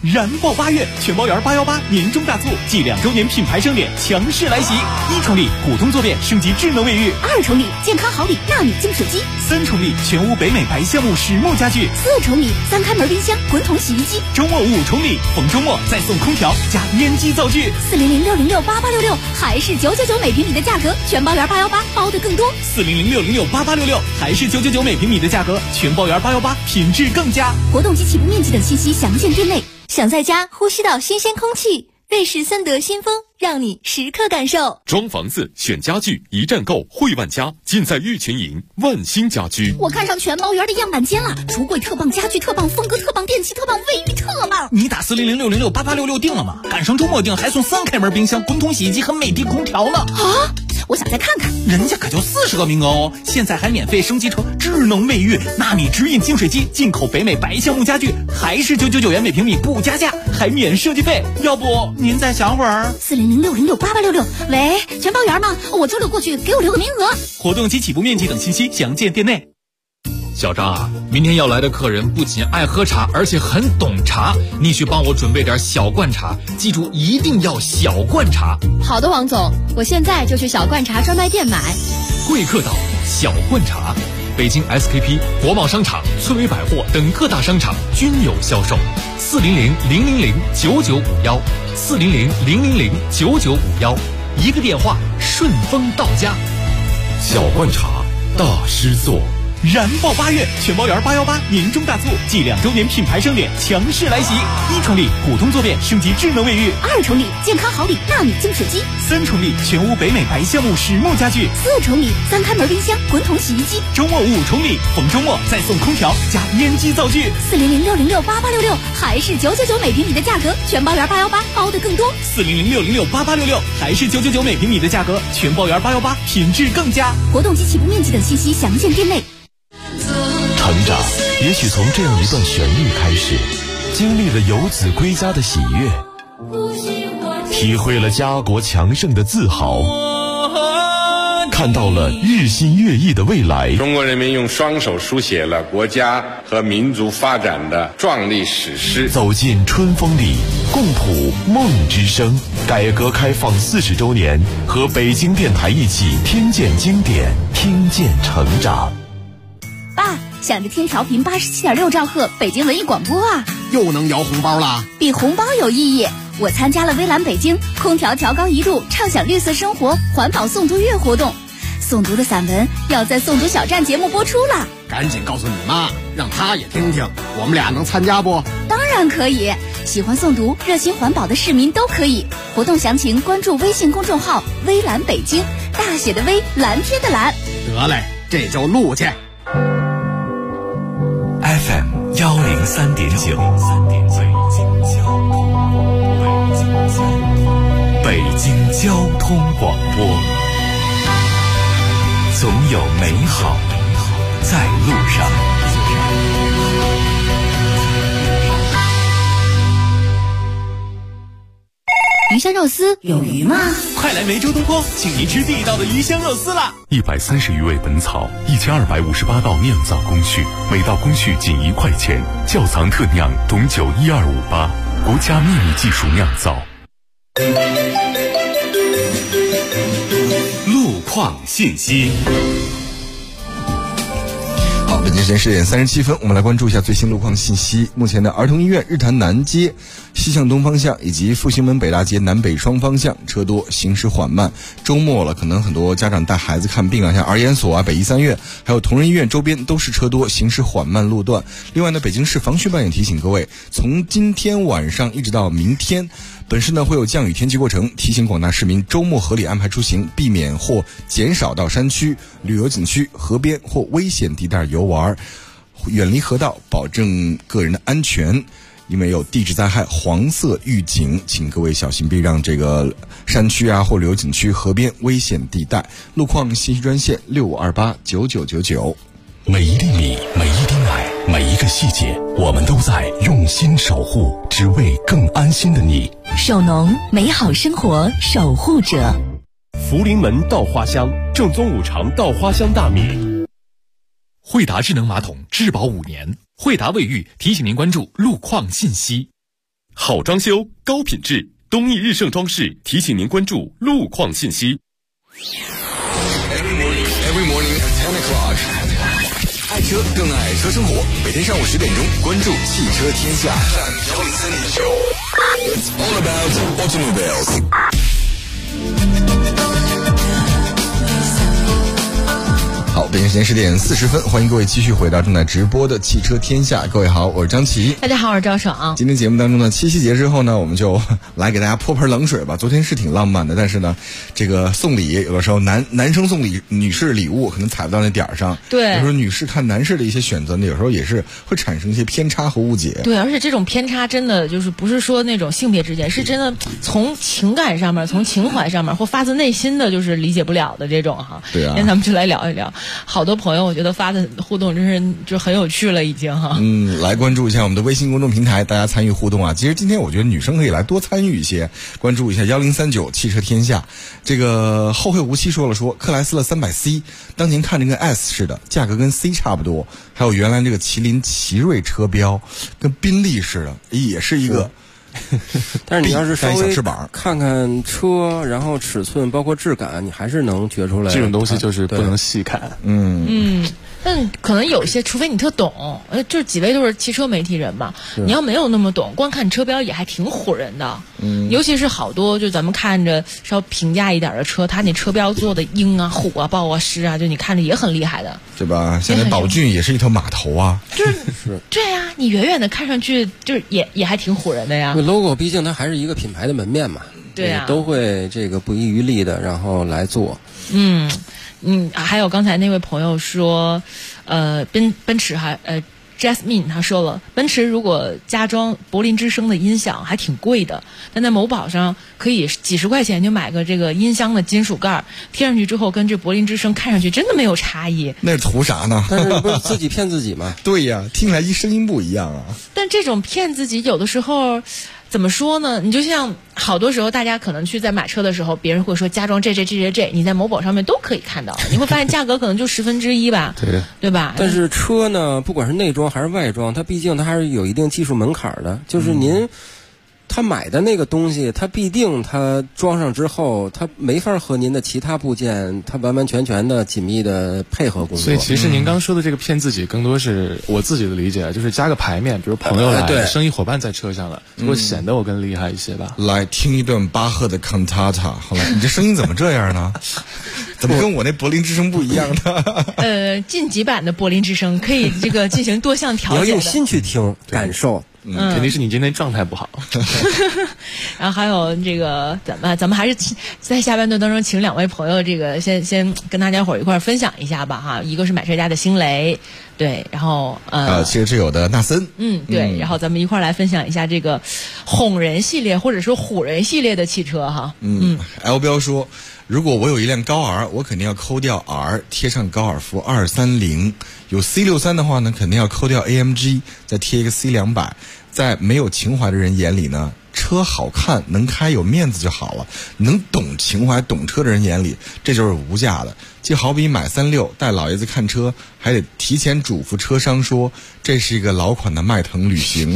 燃爆8月，全包圆818年终大促暨2周年品牌盛典强势来袭！1重礼普通坐便升级智能卫浴 ，2重礼健康好礼纳米净水机 ，3重礼全屋北美白橡木实木家具 ，4重礼3开门冰箱滚筒洗衣机， 周末5重礼，逢周末再送空调加烟机灶具 ，400-606-8866还是999每平米的价格，全包圆818包的更多 ，400-606-8866还是999每平米的价格，全包圆818品质更佳。 活动及起步面积等信息详见店内。想在家呼吸到新鲜空气，瑞士森德新风让你时刻感受。 装房子选家具一站购汇万家，尽在玉群营万兴家居。 我看上全包圆的样板间了，橱柜特棒，家具特棒，风格特棒，电器特棒，卫浴特棒。 你打400-606-8866订了吗？赶上周末订还送3开门冰箱、滚筒洗衣机和美的空调呢。 啊！我想再看看， 人家可就40个名额哦！现在还免费升级成智能卫浴、纳米直饮净水机，进口北美白橡木家具，还是999元每平米不加价，还免设计费。要不您再想会儿 ？400-606-8866，喂，全包圆吗？我周六过去，给我留个名额。 活动及起步面积等信息详见店内。 小张啊，明天要来的客人不仅爱喝茶，而且很懂茶，你去帮我准备点小罐茶，记住一定要小罐茶。 好的，王总，我现在就去小罐茶专卖店买。 贵客岛小罐茶，北京 SKP、国贸商场、村委百货等各大商场均有销售。400-000-9951400-000-995一个电话，顺丰到家。 小罐茶，大师做。 燃爆8月，全包圆818年终大促暨2周年品牌盛典强势来袭！1重礼普通坐便升级智能卫浴 ，2重礼健康好礼纳米净水机 ，3重礼全屋北美白橡木实木家具 ，4重礼3开门冰箱滚筒洗衣机， 周末5重礼，逢周末再送空调加烟机灶具 ，400-606-8866还是999每平米的价格，全包圆818包的更多 ，400-606-8866还是999每平米的价格，全包圆818品质更佳。 活动及起步面积等信息详见店内。 成长也许从这样一段旋律开始，经历了游子归家的喜悦，体会了家国强盛的自豪，看到了日新月异的未来。 中国人民用双手书写了国家和民族发展的壮丽史诗。 走进春风里，共谱梦之声。改革开放40周年，和北京电台一起听见经典，听见成长。 爸，想着听调频87.6兆赫北京文艺广播啊， 又能摇红包啦！ 比红包有意义。我参加了微蓝北京空调调高1度，畅享绿色生活环保诵读月活动，诵读的散文要在诵读小站节目播出了。 赶紧告诉你妈，让她也听听，我们俩能参加不？ 当然可以，喜欢诵读、热心环保的市民都可以。活动详情关注微信公众号微蓝北京，大写的微，蓝天的蓝。 得嘞，这就录去。 FM 103.9，北京交通广播，总有美好在路上。 鱼香肉丝有鱼吗？ 快来梅州东坡，请您吃地道的鱼香肉丝啦 ！130余味本草，1258道酿造工序，每道工序仅1块钱，窖藏特酿董酒12588，国家秘密技术酿造。 路况信息。 北京时间10点37分，我们来关注一下最新路况信息。目前的儿童医院日坛南街西向东方向以及复兴门北大街南北双方向车多，行驶缓慢。周末了，可能很多家长带孩子看病啊，像儿研所啊、北医三院还有同仁医院周边都是车多，行驶缓慢路段。另外呢，北京市防汛办也提醒各位，从今天晚上一直到明天，本市呢会有降雨天气过程，提醒广大市民周末合理安排出行，避免或减少到山区、旅游景区、河边或危险地带游玩，远离河道，保证个人的安全。因为有地质灾害黄色预警，请各位小心避让这个山区啊或旅游景区、河边危险地带。路况信息专线65289999。 每一粒米，每一滴奶，每一个细节，我们都在用心守护，只为更安心的你。 首农，美好生活守护者。 福临门稻花香，正宗五常稻花香大米。 惠达智能马桶质保5年，惠达卫浴提醒您关注路况信息。 好装修，高品质。东义日盛装饰提醒您关注路况信息。 Every morning at 10 o'clock， 爱车更爱车生活。每天上午10点钟，关注汽车天下。It's all about automobiles。 好，北京时间10点40分，欢迎各位继续回到正在直播的汽车天下。各位好，我是张琪。 大家好，我是赵爽。 今天节目当中呢，七夕节之后呢，我们就来给大家泼盆冷水吧。昨天是挺浪漫的，但是呢，这个送礼有的时候男生送女士礼物可能踩不到那点儿上。 对， 有时候女士看男士的一些选择呢，有时候也是会产生一些偏差和误解。 对，而且这种偏差真的就是不是说那种性别之间，是真的从情感上面、从情怀上面或发自内心的就是理解不了的这种哈。 对啊， 今天咱们就来聊一聊。好多朋友我觉得发的互动真是就很有趣了已经哈。 来关注一下我们的微信公众平台，大家参与互动啊。其实今天我觉得女生可以来多参与一些，关注一下1039汽车天下。这个后会无期说克莱斯勒 300C 当年看着跟 S 似的，价格跟 C 差不多，还有原来这个麒麟奇瑞车标跟宾利似的，也是一个。 但是你要是稍微看看车，然后尺寸包括质感，你还是能觉出来。 这种东西就是不能细看。 但可能有些，除非你特懂，就是几位都是汽车媒体人嘛，你要没有那么懂，光看车标也还挺唬人的。尤其是好多就咱们看着稍平价一点的车，它那车标做的鹰啊、虎啊、豹啊、狮啊，就你看着也很厉害的， 对吧？现在宝骏也是一头马头啊， 就是对呀，你远远的看上去就是也还挺唬人的呀。 logo 毕竟它还是一个品牌的门面嘛， 对呀， 都会这个不遗余力的然后来做。 还有刚才那位朋友说，奔驰Jasmine 他说了，奔驰如果加装柏林之声的音响还挺贵的，但在某宝上可以几十块钱就买个这个音箱的金属盖，贴上去之后跟这柏林之声看上去真的没有差异。 那是图啥呢？ 但是不是自己骗自己吗？ 对呀，听起来声音不一样啊。 但这种骗自己有的时候怎么说呢？你就像好多时候大家可能去在买车的时候，别人会说加装这，你在某宝上面都可以看到，你会发现价格可能就1/10吧，对吧？ 但是车呢，不管是内装还是外装，它毕竟它还是有一定技术门槛的，就是您。他买的那个东西，他必定他装上之后，他没法和您的其他部件，他完完全全的紧密的配合工作。 所以其实您刚说的这个骗自己，更多是我自己的理解，就是加个牌面，比如朋友来，生意伙伴在车上了，就会显得我更厉害一些吧。 来听一段巴赫的 Cantata， 好了，你这声音怎么这样呢？怎么跟我那柏林之声不一样呢？ 晋级版的柏林之声可以这个进行多项调节的。 你要用心去听，感受。 肯定是你今天状态不好。 然后还有这个，咱们还是在下半段当中请两位朋友，这个先跟大家伙一块分享一下吧哈。一个是买车家的星雷，对，然后其实是有的纳森， 对，然后咱们一块来分享一下这个哄人系列或者说唬人系列的汽车哈。 L 标说，如果我有一辆高 R， 我肯定要抠掉 R， 贴上高尔夫230。有 C63 的话呢，肯定要抠掉 AMG， 再贴一个 C200。在没有情怀的人眼里呢，车好看能开有面子就好了。能懂情怀懂车的人眼里，这就是无价的。就好比买36带老爷子看车，还得提前嘱咐车商说这是一个老款的迈腾旅行。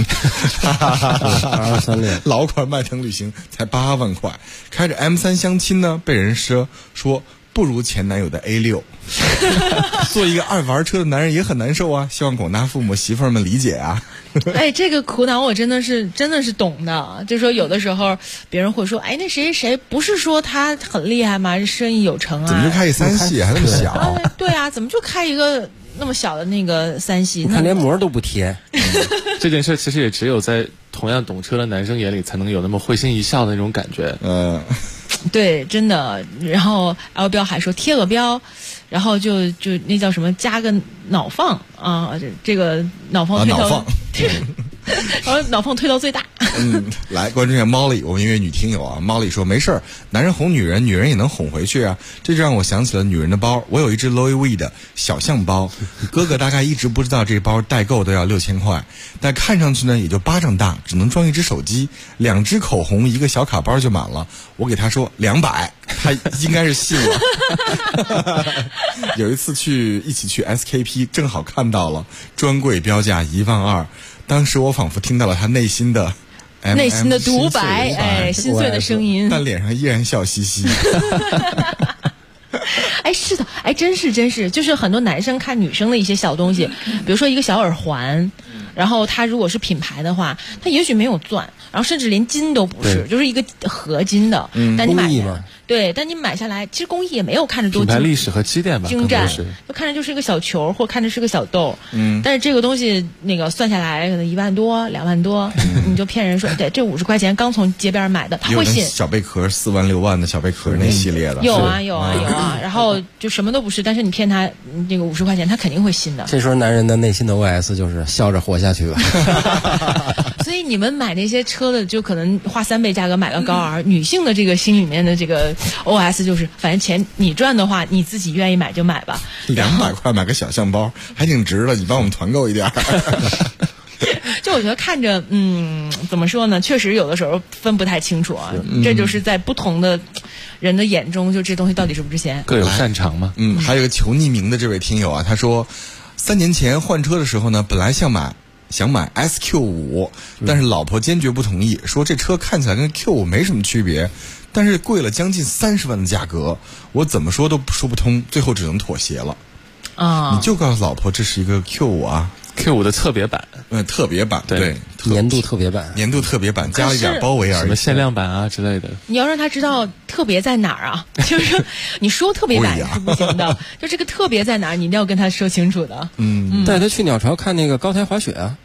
老款迈腾旅行才8万块，开着 M3 相亲呢，被人说不如前男友的 A6。做一个爱玩车的男人也很难受啊，希望广大父母媳妇儿们理解啊。 这个苦恼我真的是懂的。就说有的时候别人会说，那谁不是说他很厉害吗？生意有成啊， 怎么就开一3系还那么小？ 对啊，怎么就开一个那么小的那个3系？ 你看连膜都不贴。 这件事其实也只有在同样懂车的男生眼里才能有那么会心一笑的那种感觉。 对，真的。然后 L 标还说贴个标，然后就那叫什么加个脑放啊，这个脑放推到然后脑放推到最大。 来关注一下 Molly， 我们一位女听友啊 ，Molly 说没事儿，男人哄女人，女人也能哄回去啊。这就让我想起了女人的包，我有一只 Louis V 的小象包，哥哥大概一直不知道这包代购都要6000块，但看上去呢也就巴掌大，只能装一只手机，2支口红，一个小卡包就满了。我给他说200，他应该是信了。有一次一起去 SKP， 正好看到了专柜标价12000，当时我仿佛听到了他内心的内心的独白，哎，心碎的声音， 但脸上依然笑嘻嘻。 哎，是的，哎，真是，就是很多男生看女生的一些小东西，比如说一个小耳环，然后它如果是品牌的话，它也许没有钻，然后甚至连金都不是，就是一个合金的，但你买对，但你买下来，其实工艺也没有看着多品牌历史和积淀吧， 精湛，就看着就是一个小球，或看着是个小豆，但是这个东西那个算下来可能1万多、2万多，你就骗人说，对，这50块钱刚从街边买的，他会信。 小贝壳4万6万的小贝壳那系列的， 有啊，然后就什么都不是，但是你骗他这个50块钱，他肯定会信的。 这时候男人的内心的 OS 就是笑着活下去吧。 所以你们买那些车的，就可能花3倍价格买个高尔，女性的这个心里面的这个 OS 就是，反正钱你赚的话，你自己愿意买就买吧。 200块买个小象包，还挺值的，你帮我们团购一点。 就我觉得看着，怎么说呢？确实有的时候分不太清楚啊。这就是在不同的人的眼中，就这东西到底值不值钱， 各有擅长嘛。 还有一个求匿名的这位听友啊，他说，3年前换车的时候呢，本来想买 SQ5，但是老婆坚决不同意，说这车看起来跟 Q5 没什么区别，但是贵了将近30万的价格，我怎么说都说不通，最后只能妥协了。你就告诉老婆这是一个 Q5 啊。 Q5 的特别版， 特别版，对， 年度特别版， 加了一点包围而已， 什么限量版啊之类的。 你要让他知道特别在哪儿啊，就是你说特别版是不行的，就这个特别在哪儿，你一定要跟他说清楚的。 带他去鸟巢看那个高台滑雪啊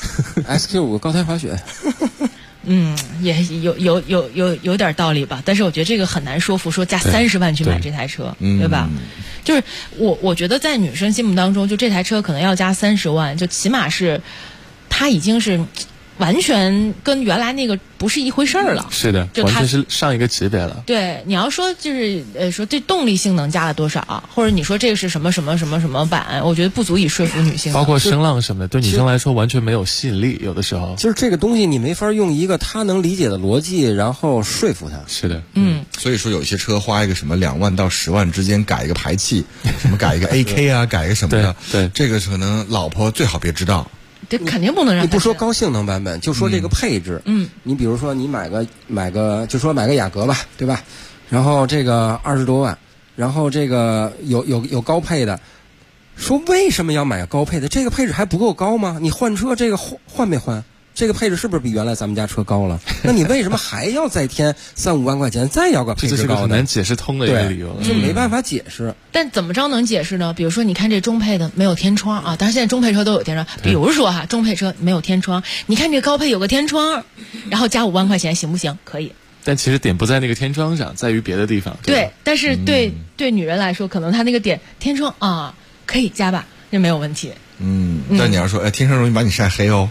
，SQ5 高台滑雪。 也有点道理吧，但是我觉得这个很难说服，说加30万去买这台车，对吧？就是我觉得在女生心目当中，就这台车可能要加30万，就起码是它已经是完全跟原来那个不是一回事儿了。 是的，就完全是上一个级别了。 对，你要说就是说这动力性能加了多少，或者你说这个是什么版，我觉得不足以说服女性。 包括声浪什么的，对女生来说完全没有吸引力，有的时候就是这个东西你没法用一个她能理解的逻辑，然后说服她。 是的， 所以说有些车花一个什么2万到10万之间改一个排气，什么改一个 AK 啊，改一个什么的， 对， 这个可能老婆最好别知道。 这肯定不能让你不说高性能版本，就说这个配置。你比如说你买个，就说买个雅阁吧，对吧？然后这个20多万，然后这个有高配的，说为什么要买高配的？这个配置还不够高吗？你换车这个换没换？这个配置是不是比原来咱们家车高了？那你为什么还要再添3-5万块钱，再要个配置高的？ 这是个很难解释通的一个理由， 就没办法解释。 但怎么着能解释呢？比如说，你看这中配的没有天窗啊，当然现在中配车都有天窗。比如说哈，中配车没有天窗，你看这高配有个天窗，然后加5万块钱行不行？可以。 但其实点不在那个天窗上，在于别的地方。 对，但是对女人来说，可能她那个点天窗啊，可以加吧，这没有问题。 但你要说，天生容易把你晒黑哦。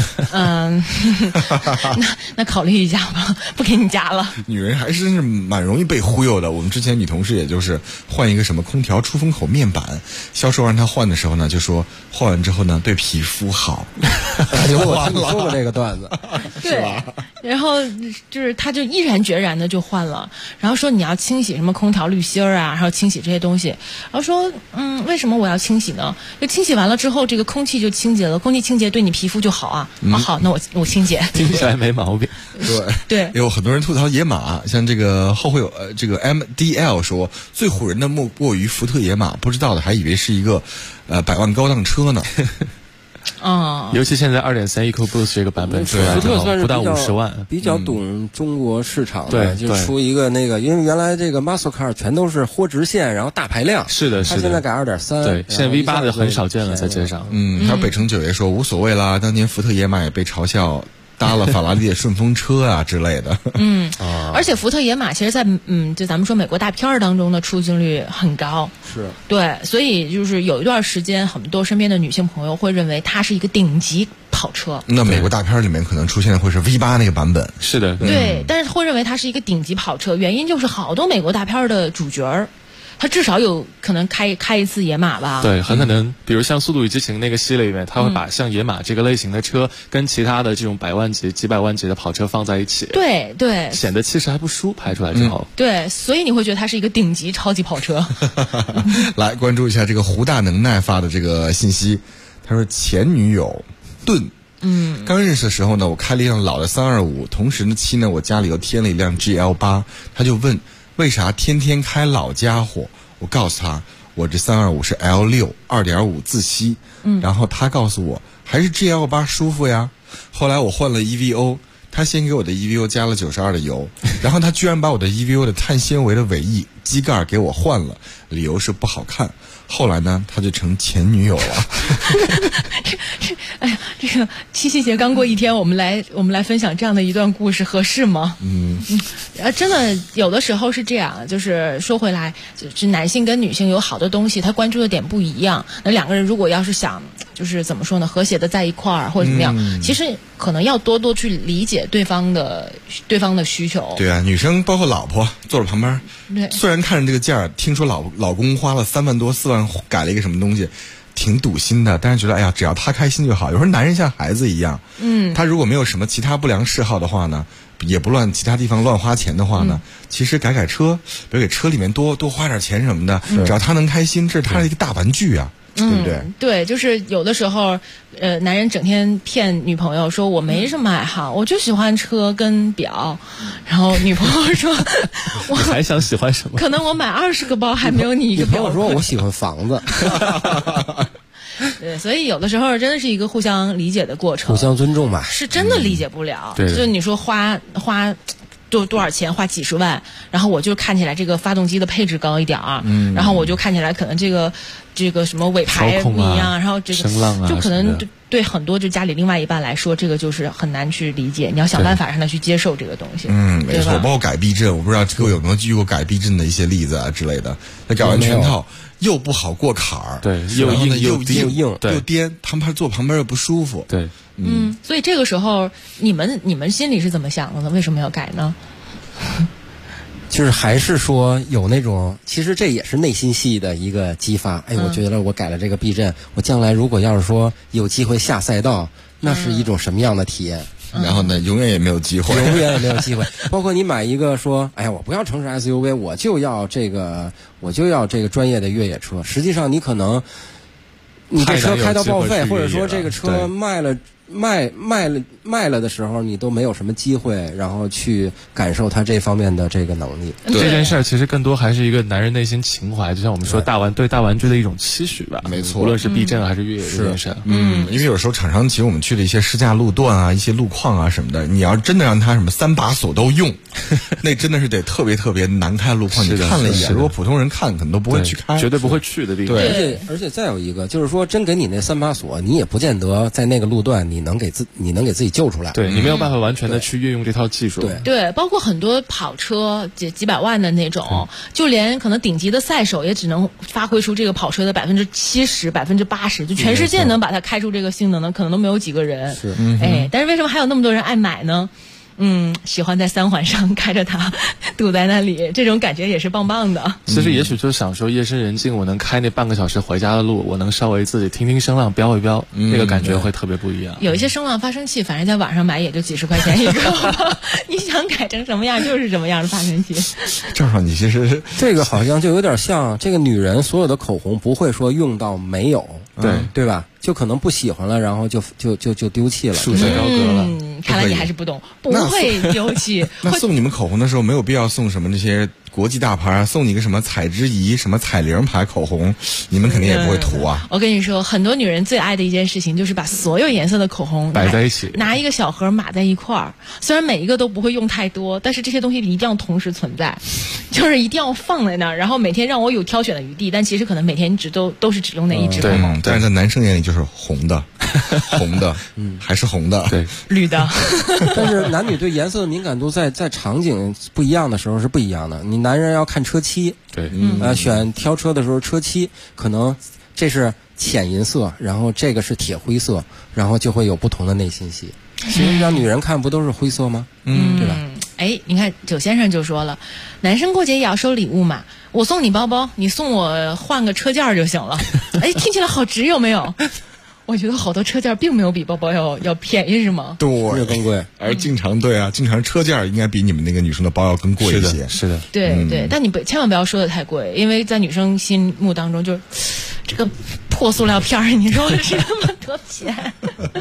那考虑一下吧，不给你加了。 女人还是蛮容易被忽悠的。我们之前女同事也就是换一个什么空调出风口面板，销售让她换的时候呢，就说换完之后呢对皮肤好。 我听说过这个段子， 是吧？然后就是她就毅然决然的就换了，然后说你要清洗什么空调滤芯儿啊，然后清洗这些东西，然后说为什么我要清洗呢？就清洗完了之后，这个空气就清洁了，空气清洁对你皮肤就好啊。好，那我清洁， 听起来没毛病。 对，有很多人吐槽野马，像这个后会有这个 MDL 说最唬人的莫过于福特野马，不知道的还以为是一个100万高档车呢。 尤其现在2.3 EcoBoost 这个版本出来之后，不到50万， 比较懂中国市场的，就出一个那个，因为原来这个 Muscle Car 全都是豁直线，然后大排量， 是的， 他现在改2.3， 对，现在 V8 的很少见了，在街上。 还有北城九爷说无所谓啦，当年福特野马也被嘲笑搭了法拉利的顺风车啊之类的。 而且福特野马其实在就咱们说美国大片当中的出镜率很高， 是对， 所以就是有一段时间，很多身边的女性朋友会认为它是一个顶级跑车。 那美国大片里面可能出现的会是 V8 那个版本， 是的， 对，但是会认为它是一个顶级跑车，原因就是好多美国大片的主角他至少有可能开一次野马吧？ 对，很可能，比如像《速度与激情》那个系列里面，他会把像野马这个类型的车跟其他的这种100万级、几百万级的跑车放在一起， 对， 显得气势还不输。拍出来之后， 对，所以你会觉得它是一个顶级超级跑车。 来关注一下这个胡大能耐发的这个信息，他说前女友盾刚认识的时候呢，我开了一辆老的325，同时期呢，我家里又添了一辆 GL8，他就问为啥天天开老家伙，我告诉他我这325是 L6 2.5自吸，然后他告诉我还是 GL8 舒服呀。后来我换了 EVO， 他先给我的 EVO 加了92的油，然后他居然把我的 EVO 的碳纤维的尾翼机盖给我换了，理由是不好看。后来呢，他就成前女友了。 哎呀，这个七夕节刚过一天，我们来分享这样的一段故事，合适吗？真的有的时候是这样，就是说回来，就是男性跟女性有好多东西，他关注的点不一样。那两个人如果要是想，就是怎么说呢，和谐的在一块儿或者怎么样，其实可能要多多去理解对方的需求。 对啊，女生包括老婆坐在旁边， 对， 虽然看着这个价，听说老公花了3万多4万改了一个什么东西，挺堵心的，但是觉得哎呀，只要他开心就好。有时候男人像孩子一样，他如果没有什么其他不良嗜好的话呢，也不乱其他地方乱花钱的话呢，其实改车，比如给车里面多花点钱什么的，只要他能开心，这是他的一个大玩具啊。对不对？ 对，就是有的时候，男人整天骗女朋友说我没什么爱好，我就喜欢车跟表，然后女朋友说，我还想喜欢什么？ 可能我买20个包还没有你一个表。 女朋友说我喜欢房子。 对，所以有的时候真的是一个互相理解的过程， 互相尊重吧。 是真的理解不了，就你说花。多少钱，花几十万，然后我就看起来这个发动机的配置高一点儿，然后我就看起来可能这个什么尾排不一样，然后这个就可能对很多就家里另外一半来说，这个就是很难去理解，你要想办法让他去接受这个东西。 没错，包括改避震，我不知道各位有没有遇过改避震的一些例子啊之类的。那改完全套又不好过坎儿， 对，又硬又颠，他们坐旁边又不舒服， 对。 所以这个时候你们心里是怎么想的呢？为什么要改呢？ 就是还是说有那种，其实这也是内心戏的一个激发。哎，我觉得我改了这个避震，我将来如果要是说有机会下赛道，那是一种什么样的体验？ 然后呢，永远也没有机会， 永远也没有机会。包括你买一个说，哎呀，我不要城市 SUV， 我就要这个专业的越野车。实际上，你可能你这车开到报废，或者说这个车卖了的时候，你都没有什么机会，然后去感受它这方面的这个能力。 这件事儿其实更多还是一个男人内心情怀，就像我们说对大玩具的一种期许吧。 没错， 无论是避震还是越野这件事。 因为有时候厂商其实我们去的一些试驾路段啊、一些路况啊什么的，你要真的让它什么3把锁都用，那真的是得特别特别难开的路况。你看了一眼，如果普通人看可能都不会去开， 绝对不会去的地方。 对，而且再有一个就是说，真给你那3把锁，你也不见得在那个路段你能给自己救出来。 对，你没有办法完全的去运用这套技术。 对，包括很多跑车几百万的那种，就连可能顶级的赛手也只能发挥出这个跑车的70%、80%，就全世界能把它开出这个性能的，可能都没有几个人。 是， 但是为什么还有那么多人爱买呢？喜欢在3环上开着它堵在那里，这种感觉也是棒棒的。 其实也许就想说夜深人静，我能开那半个小时回家的路，我能稍微自己听听声浪飙一飙，那个感觉会特别不一样。 有一些声浪发生器，反正在网上买也就几十块钱一个，你想改成什么样就是什么样的发生器。 正好你其实这个好像就有点像这个女人所有的口红不会说用到没有，对吧？就可能不喜欢了，然后就丢弃了， 束之高阁了。 看来你还是不懂，不会丢弃。 那送你们口红的时候，没有必要送什么那些国际大牌啊，送你个什么彩之仪、什么彩铃牌口红，你们肯定也不会涂啊。 我跟你说，很多女人最爱的一件事情就是把所有颜色的口红摆在一起， 拿一个小盒码在一块儿。虽然每一个都不会用太多，但是这些东西一定要同时存在，就是一定要放在那儿，然后每天让我有挑选的余地。但其实可能每天都是只用那一支口红。 但是在男生眼里就是红的，红的，还是红的， 对， 绿的。 但是男女对颜色的敏感度在场景不一样的时候是不一样的。你男人要看车漆， 对， 选挑车的时候车漆可能这是浅银色，然后这个是铁灰色，然后就会有不同的内心戏。其实让女人看不都是灰色吗？对吧？ 你看九先生就说了，男生过节也要收礼物嘛，我送你包包，你送我换个车件就行了。听起来好值，有没有？ 我觉得好多车件并没有比包包要便宜，是吗？ 对， 更贵。 而经常车件应该比你们那个女生的包要更贵一些。 是的。 对，但你千万不要说的太贵，因为在女生心目当中，就是这个破塑料片儿，你说是那么多钱。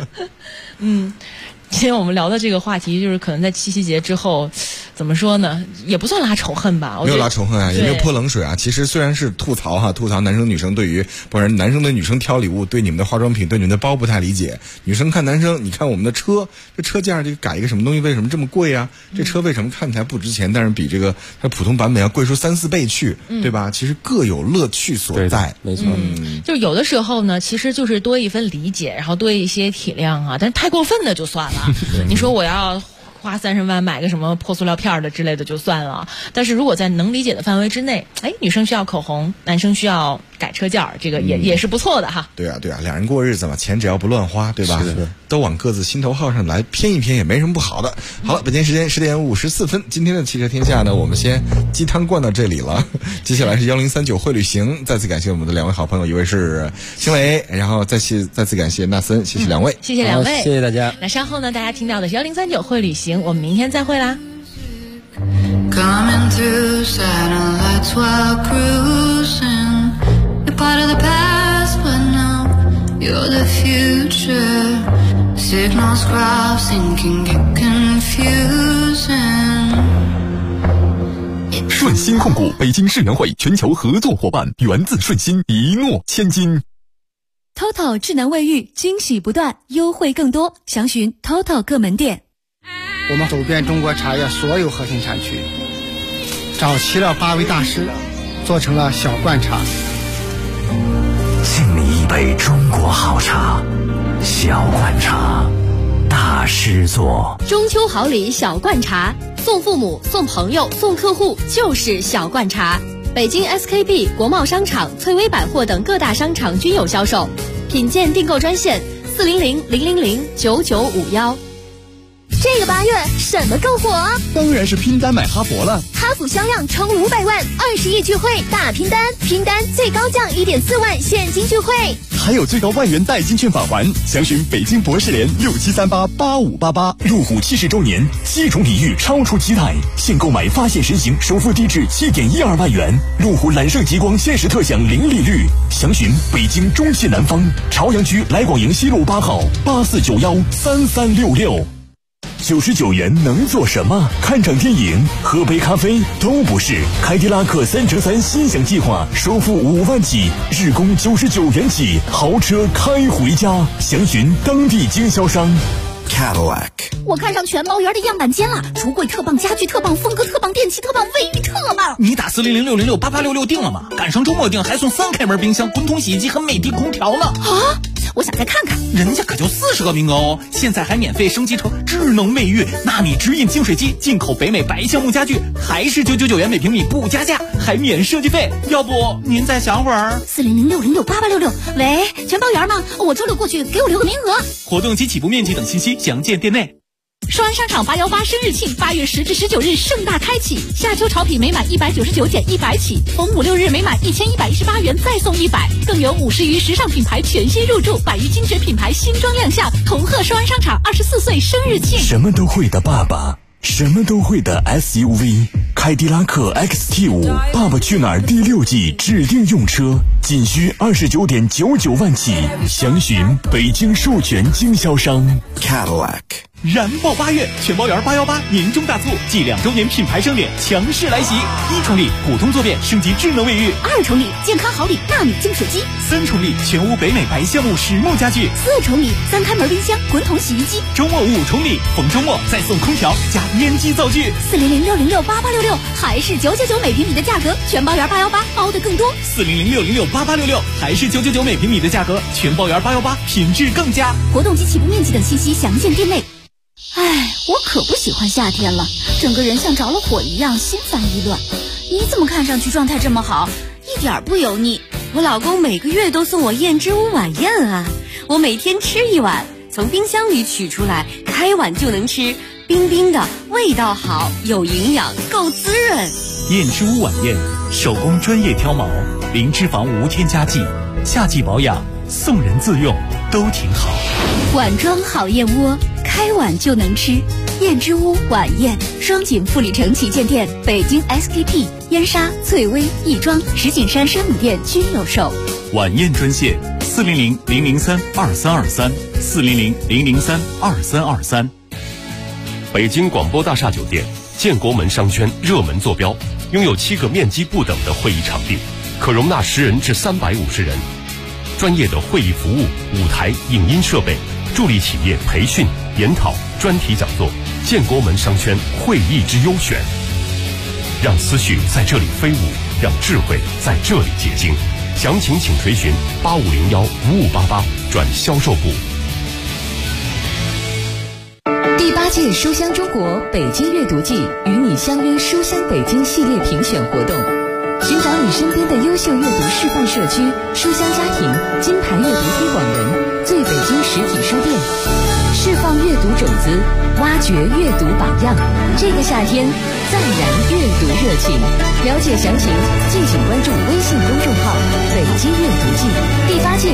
今天我们聊的这个话题，就是可能在七夕节之后，怎么说呢，也不算拉仇恨吧。 没有拉仇恨啊，也没有泼冷水啊。其实虽然是吐槽男生女生对于，不然男生对女生挑礼物，对你们的化妆品，对你们的包不太理解。女生看男生，你看我们的车，这车架这个改一个什么东西，为什么这么贵啊？这车为什么看起来不值钱，但是比这个它普通版本要贵出3-4倍去，对吧？其实各有乐趣所在。 没错。 就有的时候呢，其实就是多一份理解，然后多一些体谅啊。但是太过分的就算了。你说我要花30万买个什么破塑料片的之类的就算了，但是如果在能理解的范围之内，女生需要口红，男生需要改车件，这个也是不错的哈。 对啊，两人过日子嘛，钱只要不乱花，对吧？都往各自心头号上来偏一偏也没什么不好的。好了，北京时间10点54分，今天的汽车天下呢，我们先鸡汤灌到这里了。接下来是1039会旅行，再次感谢我们的2位好朋友，一位是邢磊，然后再次感谢纳森，谢谢2位， 谢谢2位， 谢谢大家。 那稍后呢，大家听到的是1039会旅行，我们明天再会啦。 Coming through satellites while cruising. You're part of the past, but now you're the future. Signals crossing can get confusing. 顺鑫控股北京世能会全球合作伙伴，源自顺鑫，一诺千金。 TOTO 智能卫浴惊喜不断，优惠更多，详询 TOTO 各门店。 我们走遍中国茶叶所有核心产区，找齐了8位大师，做成了小罐茶。 敬你一杯中国好茶，小罐茶，大师做。 中秋好礼小罐茶，送父母、送朋友、送客户就是小罐茶。北京 SKP、国贸商场、翠微百货等各大商场均有销售。品鉴订购专线400-000-9951。 这个8月什么更火啊？ 当然是拼单买哈佛了。 哈弗销量冲500万，20亿聚会大拼单，拼单最高降1.4万现金聚会， 还有最高万元代金券返还。详询北京博士联67388588。 入虎70周年，7重礼遇超出期待，现购买发现神行首付低至7.12万元，路虎揽胜极光限时特享零利率。详询北京中信南方朝阳区来广营西路8号84913366。99元能做什么？看场电影、喝杯咖啡都不是。凯迪拉克3乘3心想计划，首付5万起，日供99元起，豪车开回家。详询当地经销商。 Cadillac， 我看上全包园的样板间了，橱柜特棒，家具特棒，风格特棒，电器特棒，卫浴特棒。 你打400-606-8866订了吗？赶上周末订还送3开门冰箱、滚筒洗衣机和美的空调呢。 啊！我想再看看， 人家可就40个名额哦！现在还免费升级成智能卫浴、纳米直饮净水机，进口北美白橡木家具，还是999元每平米不加价，还免设计费。要不您再想会儿 ？400-606-8866。喂，全包园吗？我周6过去，给我留个名额。 活动及起步面积等信息详见店内。 双安商场818生日庆，8月10至19日盛大开启，夏秋潮品每满199减100起，逢5、6日每满1118元再送100，更有50余时尚品牌全新入驻，100余精绝品牌新装亮相，同贺双安商场24岁生日庆。 什么都会的爸爸，什么都会的 SUV， 凯迪拉克 XT5 爸爸去哪儿第6季指定用车，仅需29.99万起，详询北京授权经销商。 Cadillac。 燃爆8月，全包园818年终大促，继2周年品牌盛典强势来袭！1重礼普通坐便升级智能卫浴 ，2重礼健康好礼纳米净水机 ，3重礼全屋北美白橡木实木家具 ，4重礼3开门冰箱、滚筒洗衣机。 周末5重礼，逢周末再送空调加烟机灶具。 400-606-8866，还是999每平米的价格，全包园818包的更多。 400-606-8866，还是999每平米的价格，全包园818品质更佳。 活动及起步面积等信息详见店内。哎，我可不喜欢夏天了，整个人像着了火一样，心烦意乱。你怎么看上去状态这么好，一点不油腻？我老公每个月都送我燕之屋晚宴啊，我每天吃1碗，从冰箱里取出来，开碗就能吃，冰冰的，味道好，有营养，够滋润。 燕之屋晚宴，手工专业挑毛，零脂肪无添加剂，夏季保养，送人自用。 都挺好。 碗庄好燕窝，开碗就能吃。燕之屋晚宴，双井富力城旗舰店、北京 SKP、燕莎、翠微、亦庄、石景山生米店均有售。 晚宴专线：400-003-2323，400-003-2323。北京广播大厦酒店建国门商圈热门坐标，拥有7个面积不等的会议场地，可容纳10人至350人。专业的会议服务、舞台、影音设备，助力企业培训、研讨、专题讲座。建国门商圈会议之优选，让思绪在这里飞舞，让智慧在这里结晶。详情请垂询8501-5588转销售部。 第8届书香中国北京阅读季与你相约书香北京系列评选活动，寻找你身边的优秀阅读示范社区、书香家庭、金牌阅读推广人、最北京实体书店，释放阅读种子，挖掘阅读榜样。这个夏天，再燃阅读热情。了解详情，敬请关注微信公众号“北京阅读季”。第8届